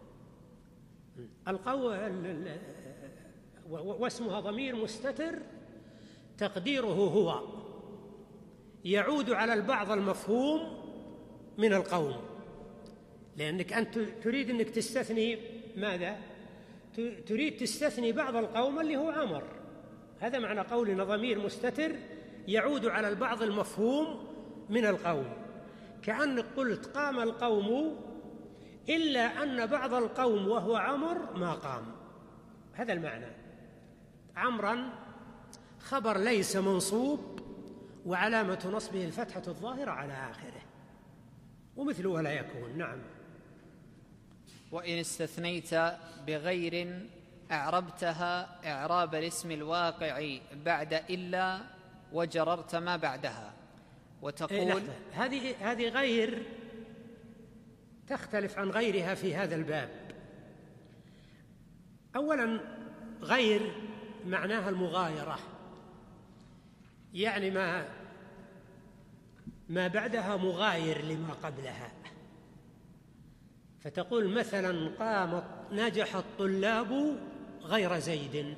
[SPEAKER 2] واسمها ضمير مستتر تقديره هو، يعود على البعض المفهوم من القوم، لأنك أنت تريد أنك تستثني ماذا؟ تريد تستثني بعض القوم اللي هو عمر. هذا معنى قولنا ضمير مستتر يعود على البعض المفهوم من القوم، كأنك قلت قام القوم إلا أن بعض القوم وهو عمر ما قام. هذا المعنى. عمرا خبر ليس منصوب وعلامة نصبه الفتحة الظاهرة على آخره، ومثله ولا يكون. نعم.
[SPEAKER 1] وإن استثنيت بغير أعربتها إعراب الاسم الواقع بعد إلا وجررت ما بعدها. وتقول
[SPEAKER 2] هذه غير تختلف عن غيرها في هذا الباب. أولا، غير معناها المغايرة، يعني ما بعدها مغاير لما قبلها. فتقول مثلا: نجح الطلاب غير زيد.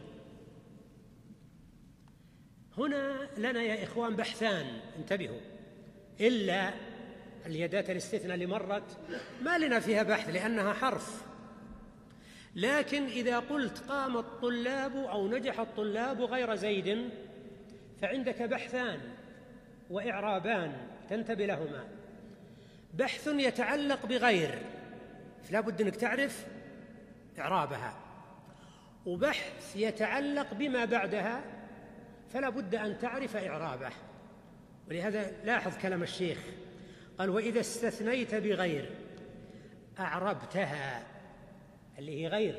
[SPEAKER 2] هنا لنا يا إخوان بحثان، انتبهوا. إلا اليدات الاستثناء اللي مرت ما لنا فيها بحث لأنها حرف، لكن إذا قلت قام الطلاب أو نجح الطلاب غير زيد فعندك بحثان وإعرابان تنتبه لهما. بحث يتعلق بغير فلا بد أنك تعرف إعرابها، وبحث يتعلق بما بعدها فلا بد أن تعرف إعرابه. ولهذا لاحظ كلام الشيخ، قال: وإذا استثنيت بغير أعربتها، اللي هي غير،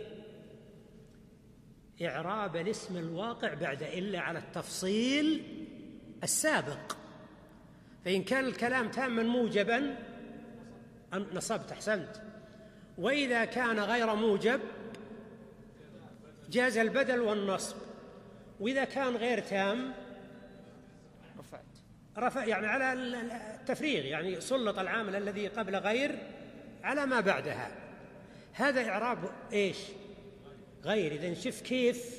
[SPEAKER 2] إعراب الاسم الواقع بعد إلا على التفصيل السابق. فإن كان الكلام تاما موجبا نصبت، أحسنت. وإذا كان غير موجب جاز البدل والنصب، وإذا كان غير تام رفع، يعني على التفريغ، يعني سلط العامل الذي قبل غير على ما بعدها. هذا إعراب إيش؟ غير. إذن شوف كيف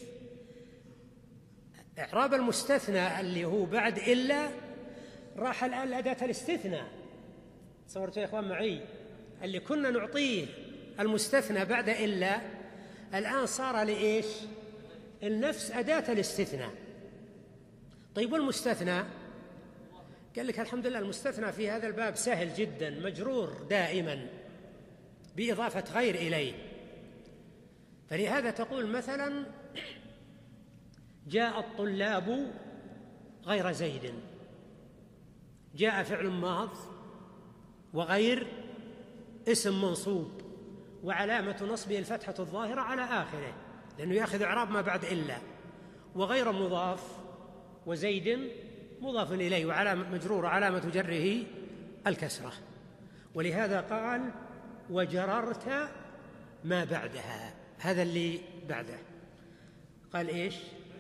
[SPEAKER 2] إعراب المستثنى اللي هو بعد إلا راح الآن لأداة الاستثناء. صورتوا يا إخوان معي؟ اللي كنا نعطيه المستثنى بعد إلا الآن صار لإيش؟ النفس أداة الاستثناء. طيب والمستثنى؟ قال لك الحمد لله المستثنى في هذا الباب سهل جدا، مجرور دائما بإضافة غير إليه. فلهذا تقول مثلا: جاء الطلاب غير زيد. جاء فعل ماض وغير اسم منصوب وعلامة نصبه الفتحة الظاهرة على آخره لأنه يأخذ إعراب ما بعد إلا، وغير مضاف، وزيد مضاف إليه وعلامة مجرورة علامة جره الكسرة. ولهذا قال: وجررت ما بعدها. هذا اللي بعده قال إيش؟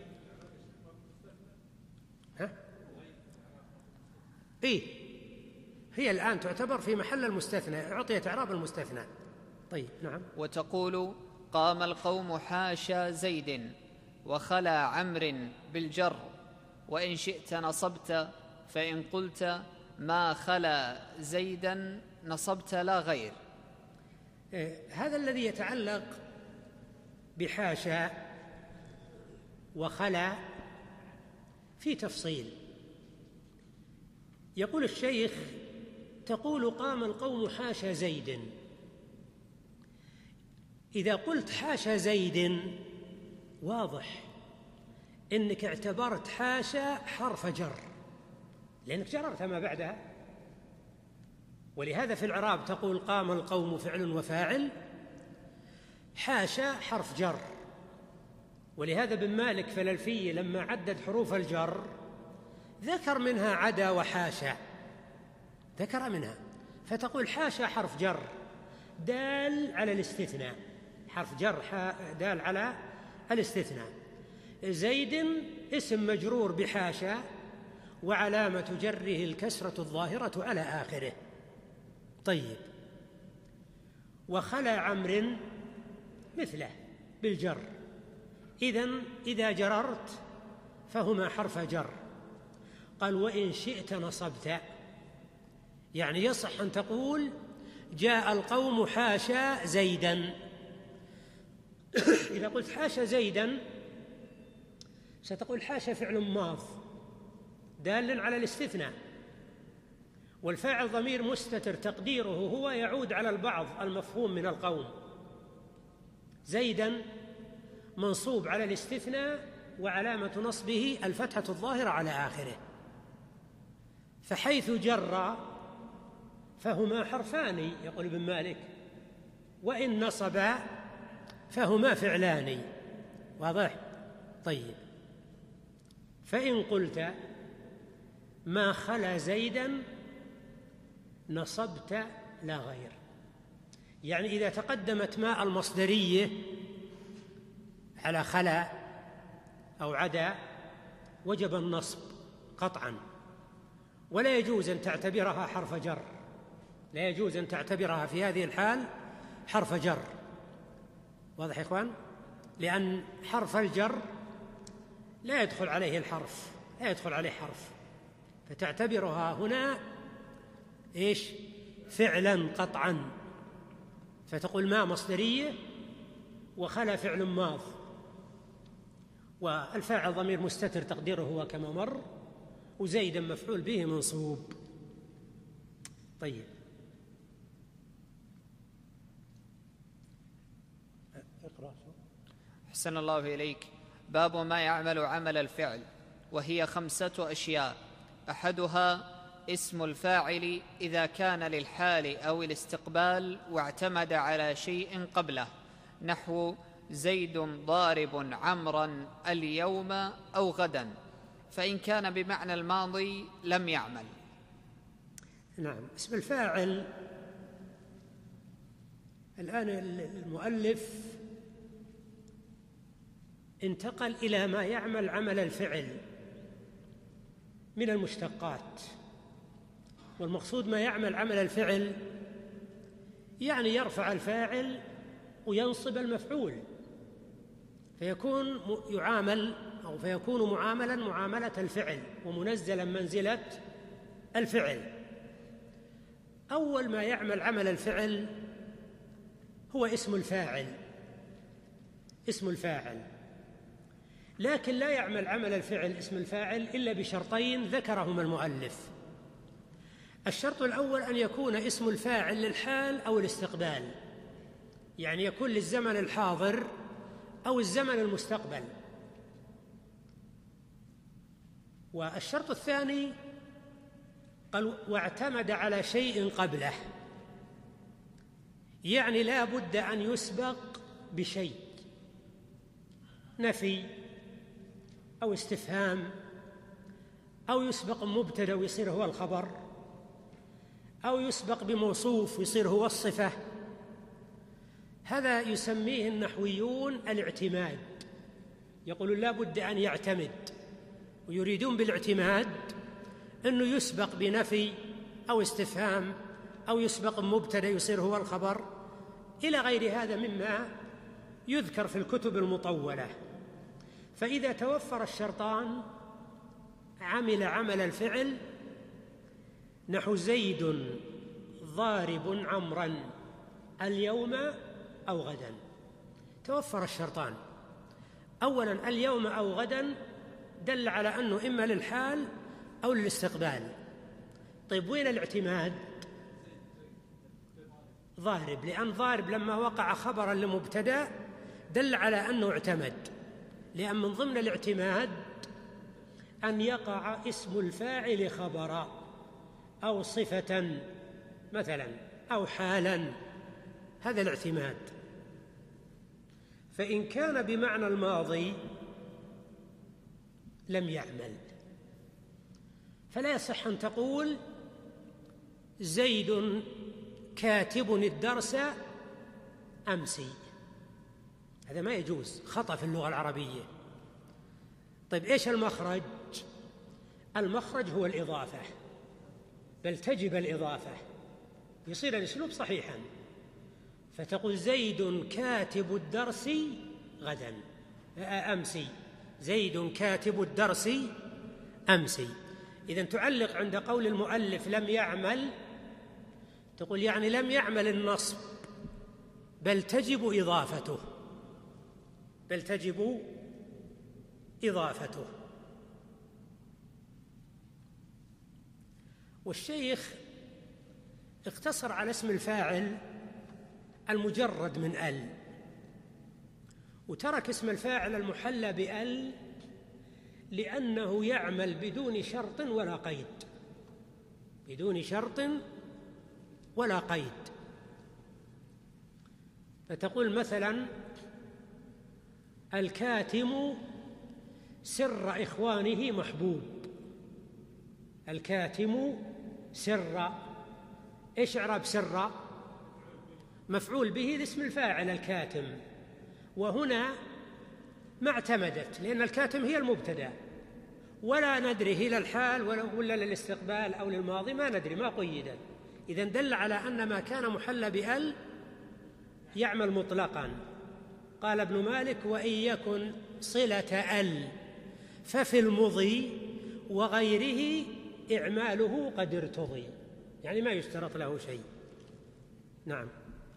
[SPEAKER 2] إيه، هي الآن تعتبر في محل المستثنى، أعطيت إعراب المستثنى. طيب نعم.
[SPEAKER 1] وتقول: قام القوم حاشا زيد وخلا عمر بالجر، وإن شئت نصبت، فإن قلت ما خلا زيدا نصبت لا غير.
[SPEAKER 2] هذا الذي يتعلق بحاشا وخلا في تفصيل. يقول الشيخ: تقول قام القوم حاشا زيد. إذا قلت حاشا زيد واضح إنك اعتبرت حاشا حرف جر، لأنك جررت ما بعدها. ولهذا في الإعراب تقول قام القوم فعل وفاعل، حاشا حرف جر. ولهذا ابن مالك في الألفية لما عدد حروف الجر ذكر منها عدا وحاشا، ذكر منها، فتقول حاشا حرف جر دال على الاستثناء، حرف جر دال على الاستثناء. زيد اسم مجرور بحاشا وعلامة جره الكسرة الظاهرة على آخره. طيب، وخلا عمرو مثله بالجر. إذن إذا جررت فهما حرف جر. قال: وإن شئت نصبت، يعني يصح أن تقول جاء القوم حاشا زيدا. إذا قلت حاشا زيدا ستقول حاشا فعل ماض دال على الاستثناء، والفاعل ضمير مستتر تقديره هو يعود على البعض المفهوم من القوم. زيدا منصوب على الاستثناء وعلامة نصبه الفتحة الظاهرة على آخره. فحيث جر فهما حرفان، يقول ابن مالك، وإن نصبا فهما فعلان. واضح؟ طيب، فإن قلت ما خلا زيدا نصبت لا غير، يعني إذا تقدمت ماء المصدرية على خلا أو عدا وجب النصب قطعا، ولا يجوز أن تعتبرها حرف جر، لا يجوز أن تعتبرها في هذه الحال حرف جر. واضح يا إخوان؟ لأن حرف الجر لا يدخل عليه الحرف، لا يدخل عليه حرف، فتعتبرها هنا إيش؟ فعلا قطعا. فتقول ما مصدرية وخلا فعل ماض، والفاعل ضمير مستتر تقديره هو كما مر، وزيدا مفعول به منصوب. طيب، اقرأ.
[SPEAKER 1] أحسن الله إليك. باب ما يعمل عمل الفعل، وهي 5 أشياء: أحدها اسم الفاعل إذا كان للحال أو الاستقبال واعتمد على شيء قبله، نحو زيد ضارب عمرا اليوم أو غدا، فإن كان بمعنى الماضي لم يعمل.
[SPEAKER 2] نعم، اسم الفاعل الآن المؤلف انتقل إلى ما يعمل عمل الفعل من المشتقات. والمقصود ما يعمل عمل الفعل يعني يرفع الفاعل وينصب المفعول، فيكون يعامل أو فيكون معاملا معاملة الفعل ومنزلا منزلة الفعل. أول ما يعمل عمل الفعل هو اسم الفاعل، اسم الفاعل. لكن لا يعمل عمل الفعل اسم الفاعل إلا بشرطين ذكرهما المؤلف. الشرط الأول أن يكون اسم الفاعل للحال أو الاستقبال، يعني يكون للزمن الحاضر أو الزمن المستقبل. والشرط الثاني قال واعتمد على شيء قبله، يعني لا بد أن يسبق بشيء، نفي أو استفهام، أو يسبق مبتدأ ويصير هو الخبر، أو يسبق بموصوف ويصير هو الصفة. هذا يسميه النحويون الاعتماد، يقولون لا بد أن يعتمد، ويريدون بالاعتماد أنه يسبق بنفي أو استفهام أو يسبق مبتدأ يصير هو الخبر إلى غير هذا مما يذكر في الكتب المطولة. فإذا توفر الشرطان عمل عمل الفعل، نحو زيد ضارب عمرا اليوم أو غدا. توفر الشرطان. أولا اليوم أو غدا دل على أنه إما للحال أو للاستقبال. طيب وين الاعتماد؟ ضارب، لأن ضارب لما وقع خبرا لمبتدأ دل على أنه اعتمد، لأن من ضمن الاعتماد أن يقع اسم الفاعل خبرا أو صفة مثلا أو حالا، هذا الاعتماد. فإن كان بمعنى الماضي لم يعمل، فلا يصح أن تقول زيد كاتب الدرس أمس، هذا ما يجوز، خطأ في اللغة العربية. طيب إيش المخرج؟ المخرج هو الإضافة، بل تجب الإضافة، يصير الأسلوب صحيحا. فتقول زيد كاتب الدرس غدا أمس، زيد كاتب الدرس أمس. إذن تعلق عند قول المؤلف لم يعمل، تقول يعني لم يعمل النصب، بل تجب إضافته، بل تجب إضافته. والشيخ اقتصر على اسم الفاعل المجرد من ال، وترك اسم الفاعل المحلى بال لأنه يعمل بدون شرط ولا قيد، بدون شرط ولا قيد. فتقول مثلا الكاتم سر إخوانه محبوب، الكاتم سر، إيش إعراب سر؟ مفعول به لاسم الفاعل الكاتم، وهنا ما اعتمدت لأن الكاتم هي المبتدأ، ولا ندري هي للحال ولا للاستقبال أو للماضي، ما ندري، ما قيدت. إذن دل على أن ما كان محل بأل يعمل مطلقا. قال ابن مالك وإن يكن صلة أل ففي المضي وغيره إعماله قد ارتضي، يعني ما يشترط له شيء. نعم.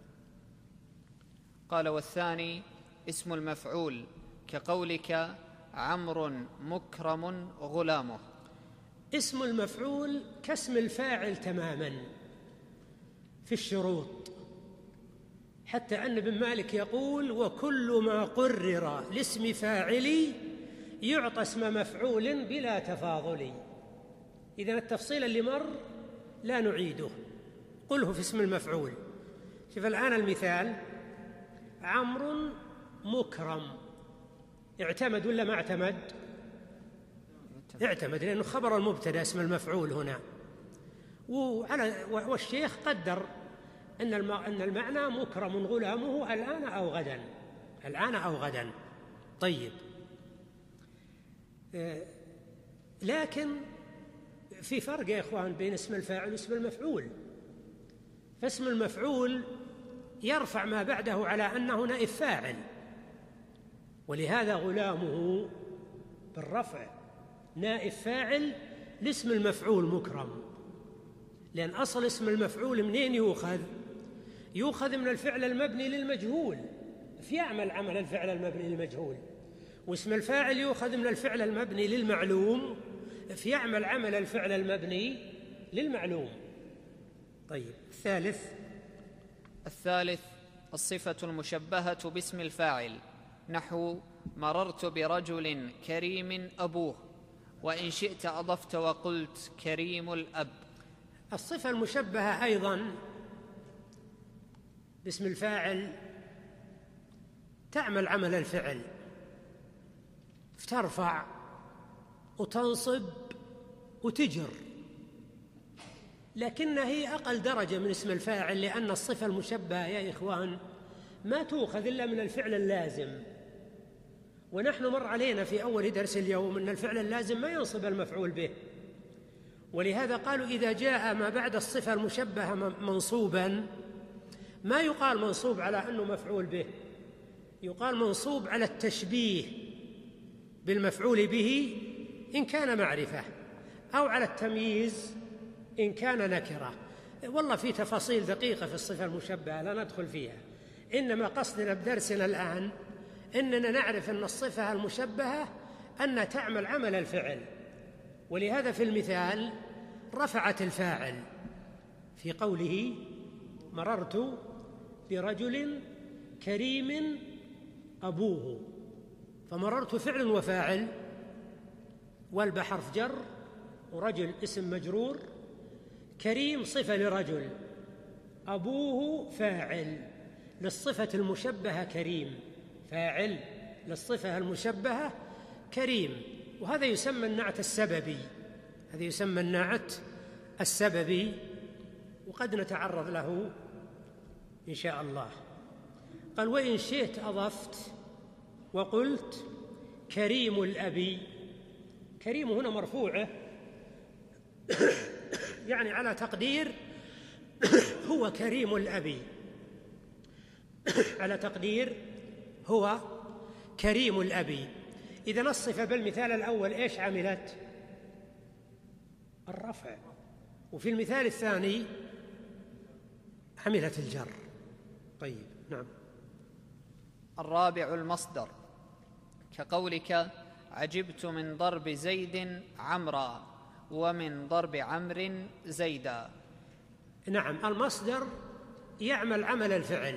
[SPEAKER 1] قال والثاني اسم المفعول كقولك عمرو مكرم غلامه.
[SPEAKER 2] اسم المفعول كاسم الفاعل تماما في الشروط، حتى أن ابن مالك يقول وكل ما قرر لاسم فاعل يعطى اسم مفعول بلا تفاضل. إذن التفصيل اللي مر لا نعيده، قله في اسم المفعول. شوف الآن المثال، عمرو مكرم، اعتمد ولا ما اعتمد؟ اعتمد، لأنه خبر المبتدأ اسم المفعول هنا. والشيخ قدر أن المعنى مكرم غلامه الآن أو غدا، الآن أو غدا. طيب، لكن في فرق يا إخوان بين اسم الفاعل واسم المفعول. فاسم المفعول يرفع ما بعده على أنه نائب فاعل، ولهذا غلامه بالرفع نائب فاعل لاسم المفعول مكرم، لأن أصل اسم المفعول منين يؤخذ؟ يؤخذ من الفعل المبني للمجهول، فيعمل عمل الفعل المبني للمجهول. واسم الفاعل يؤخذ من الفعل المبني للمعلوم، فيعمل عمل الفعل المبني للمعلوم. طيب،
[SPEAKER 1] الثالث الصفة المشبهة باسم الفاعل، نحو مررت برجل كريم أبوه، وإن شئت أضفت وقلت كريم الأب.
[SPEAKER 2] الصفة المشبهة أيضا باسم الفاعل تعمل عمل الفعل، ترفع وتنصب وتجر، لكنها هي أقل درجة من اسم الفاعل، لأن الصفة المشبهة يا إخوان ما تؤخذ إلا من الفعل اللازم. ونحن مر علينا في أول درس اليوم أن الفعل اللازم ما ينصب المفعول به، ولهذا قالوا إذا جاء ما بعد الصفة المشبهة منصوبا ما يقال منصوب على أنه مفعول به، يقال منصوب على التشبيه بالمفعول به إن كان معرفة، أو على التمييز إن كان نكرة. والله في تفاصيل دقيقة في الصفة المشبهة لا ندخل فيها، إنما قصدنا بدرسنا الآن إننا نعرف أن الصفة المشبهة أن تعمل عمل الفعل، ولهذا في المثال رفعت الفاعل في قوله مررت برجل كريم أبوه، فمررت فعل وفاعل، والب حرف جر، ورجل اسم مجرور، كريم صفة لرجل، أبوه فاعل للصفة المشبهة كريم، فاعل للصفة المشبهة كريم، وهذا يسمى النعت السببي، هذا يسمى النعت السببي، وقد نتعرض له إن شاء الله. قال وإن شئت أضفت وقلت كريم الأبي. كريم هنا مرفوعه يعني على تقدير هو كريم الأبي، على تقدير هو كريم الأبي. إذا الصفة بالمثال الأول إيش عملت؟ الرفع، وفي المثال الثاني عملت الجر. طيب نعم.
[SPEAKER 1] الرابع المصدر، كقولك عجبت من ضرب زيد عمرا ومن ضرب عمرو زيدا.
[SPEAKER 2] نعم، المصدر يعمل عمل الفعل،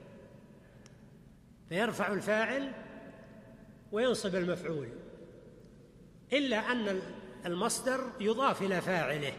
[SPEAKER 2] فيرفع الفاعل وينصب المفعول، إلا أن المصدر يضاف إلى فاعله.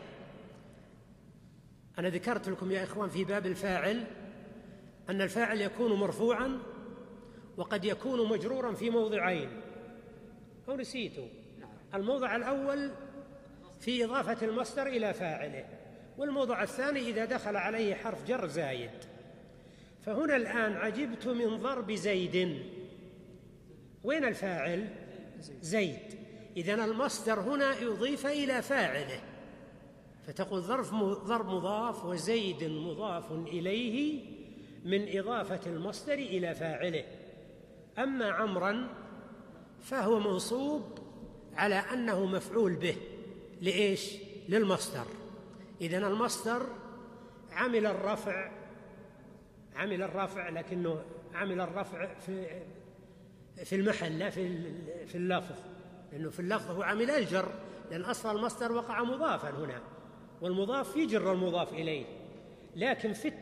[SPEAKER 2] أنا ذكرت لكم يا إخوان في باب الفاعل أن الفاعل يكون مرفوعاً وقد يكون مجرورا في موضعين، أو نسيتوا؟ الموضع الأول في إضافة المصدر إلى فاعله، والموضع الثاني إذا دخل عليه حرف جر زايد. فهنا الآن عجبت من ضرب زيد، وين الفاعل؟ زيد. إذن المصدر هنا يضيف إلى فاعله، فتقول ضرب مضاف وزيد مضاف إليه من إضافة المصدر إلى فاعله. أما عمرا فهو منصوب على أنه مفعول به، لإيش؟ للمصدر. إذن المصدر عمل الرفع لكنه عمل الرفع في المحل لا في اللفظ، لأنه في اللفظ هو عمل الجر، لأن أصل المصدر وقع مضافا هنا، والمضاف يجر المضاف إليه. لكن في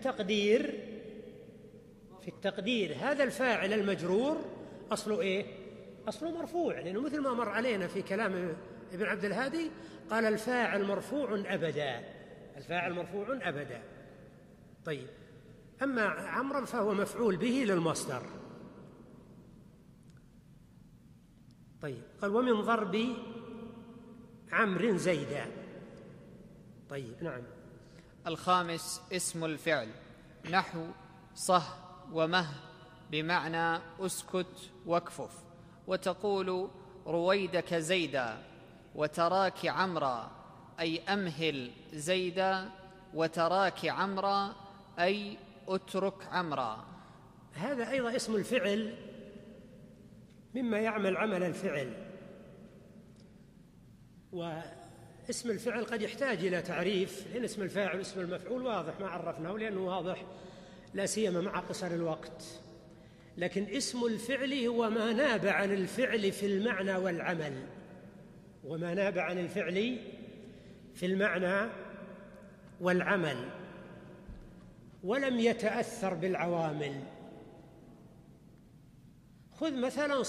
[SPEAKER 2] التقدير هذا الفاعل المجرور أصله إيه؟ أصله مرفوع، لأنه مثل ما مر علينا في كلام ابن عبد الهادي قال الفاعل مرفوع أبدا، الفاعل مرفوع أبدا. طيب، أما عمرا فهو مفعول به للمصدر. طيب، قال ومن ضرب عمرو زيدا. طيب نعم.
[SPEAKER 1] الخامس اسم الفعل، نحو صه ومه بمعنى اسكت واكفف، وتقول رويدك زيدا، وتراك عمرا أي أمهل زيدا، وتراك عمرا أي أترك عمرا.
[SPEAKER 2] هذا أيضا اسم الفعل مما يعمل عمل الفعل، واسم الفعل قد يحتاج إلى تعريف، لأن اسم الفاعل واسم المفعول واضح ما عرفناه لأنه واضح لا سيما مع قصر الوقت. لكن اسم الفعل هو ما ناب عن الفعل في المعنى والعمل، وما ناب عن الفعل في المعنى والعمل ولم يتأثر بالعوامل. خذ مثلا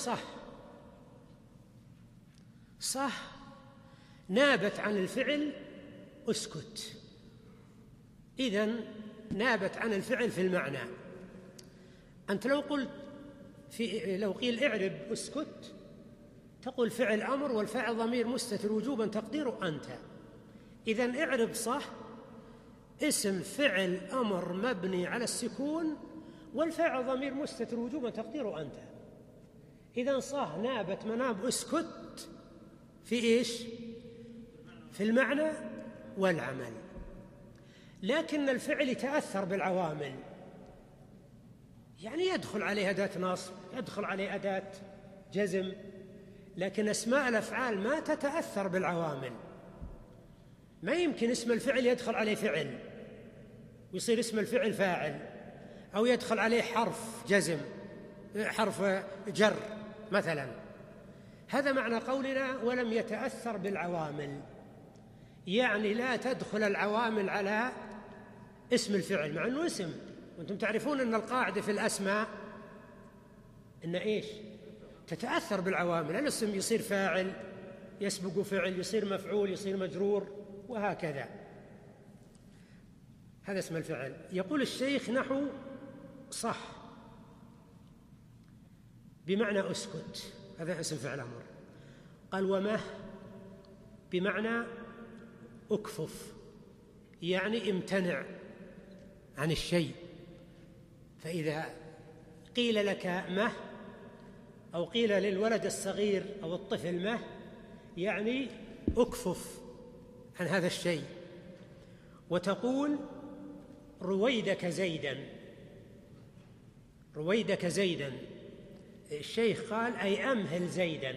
[SPEAKER 2] صح نابت عن الفعل اسكت، إذن نابت عن الفعل في المعنى. أنت لو قيل اعرب اسكت تقول فعل أمر والفاعل ضمير مستتر وجوبا تقديره أنت. إذن اعرب صح اسم فعل أمر مبني على السكون والفاعل ضمير مستتر وجوبا تقديره أنت. إذن صح نابت مناب اسكت في إيش؟ في المعنى والعمل. لكن الفعل يتأثر بالعوامل، يعني يدخل عليه أداة نصب، يدخل عليه أداة جزم، لكن أسماء الأفعال ما تتأثر بالعوامل. ما يمكن اسم الفعل يدخل عليه فعل ويصير اسم الفعل فاعل، أو يدخل عليه حرف جزم، حرف جر مثلا. هذا معنى قولنا ولم يتأثر بالعوامل، يعني لا تدخل العوامل على اسم الفعل مع أنه اسم. وأنتم تعرفون أن القاعدة في الأسماء إن إيش؟ تتأثر بالعوامل. الاسم يصير فاعل، يسبق فعل، يصير مفعول، يصير مجرور، وهكذا. هذا اسم الفعل. يقول الشيخ نحو صح بمعنى اسكت، هذا اسم فعل أمر. قال ومه بمعنى اكفف، يعني امتنع عن الشيء. فإذا قيل لك مه أو قيل للولد الصغير أو الطفل مه، يعني اكفف عن هذا الشيء. وتقول رويدك زيدا، رويدك زيدا. الشيخ قال أي أمهل زيدا،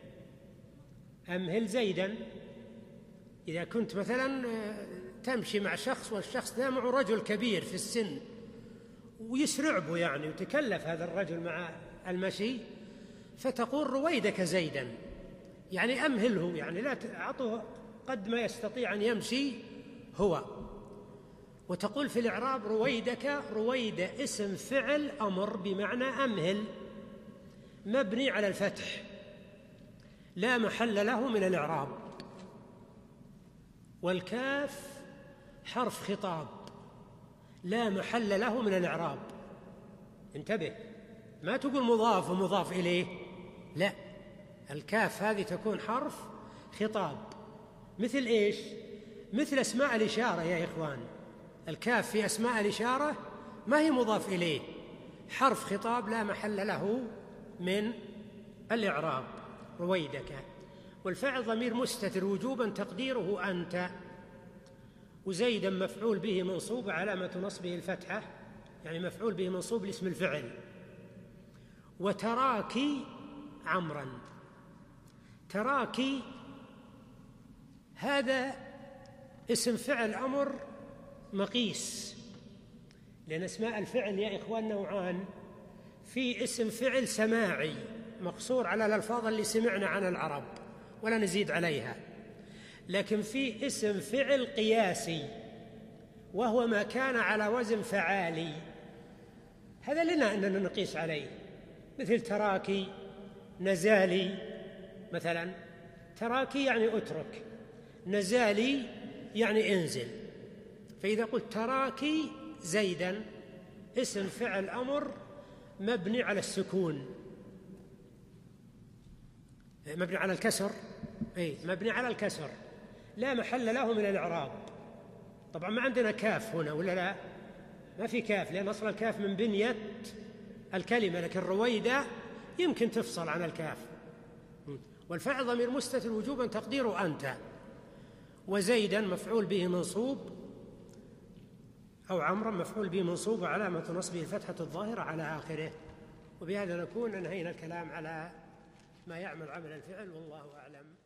[SPEAKER 2] أمهل زيدا. إذا كنت مثلا تمشي مع شخص والشخص ذا معه رجل كبير في السن ويسرع به يعني، وتكلف هذا الرجل مع المشي، فتقول رويدك زيدا، يعني أمهله، يعني لا تعطه قد ما يستطيع أن يمشي هو. وتقول في الإعراب رويدك، رويد اسم فعل أمر بمعنى أمهل، مبني على الفتح لا محل له من الإعراب. والكاف حرف خطاب لا محل له من الإعراب. انتبه، ما تقول مضاف ومضاف إليه، لا، الكاف هذه تكون حرف خطاب. مثل إيش؟ مثل أسماء الإشارة يا إخوان. الكاف في أسماء الإشارة ما هي مضاف إليه، حرف خطاب لا محل له من الإعراب. رويدك. والفعل ضمير مستتر وجوبا تقديره أنت. وزيدا مفعول به منصوب علامة نصبه الفتحة، يعني مفعول به منصوب لاسم الفعل. وتراكي عمرا، تراكي هذا اسم فعل أمر مقيس، لأن اسماء الفعل يا إخوان نوعان: في اسم فعل سماعي مقصور على الألفاظ اللي سمعنا عن العرب ولا نزيد عليها، لكن في اسم فعل قياسي وهو ما كان على وزن فعالي، هذا لنا أننا نقيس عليه، مثل تراكي، نزالي مثلا. تراكي يعني أترك، نزالي يعني انزل. فإذا قلت تراكي زيدا اسم فعل أمر مبني على السكون، مبني على الكسر، مبني على الكسر لا محل له من الإعراب. طبعا ما عندنا كاف هنا ولا لا؟ ما في كاف، لأن أصل الكاف من بنية الكلمة، لكن رويدة يمكن تفصل عن الكاف. والفعل ضمير مستتر وجوبا تقديره أنت. وزيدا مفعول به منصوب، أو عمرا مفعول به منصوب وعلامة نصبه الفتحة الظاهرة على آخره. وبهذا نكون انهينا الكلام على ما يعمل عمل الفعل، والله أعلم.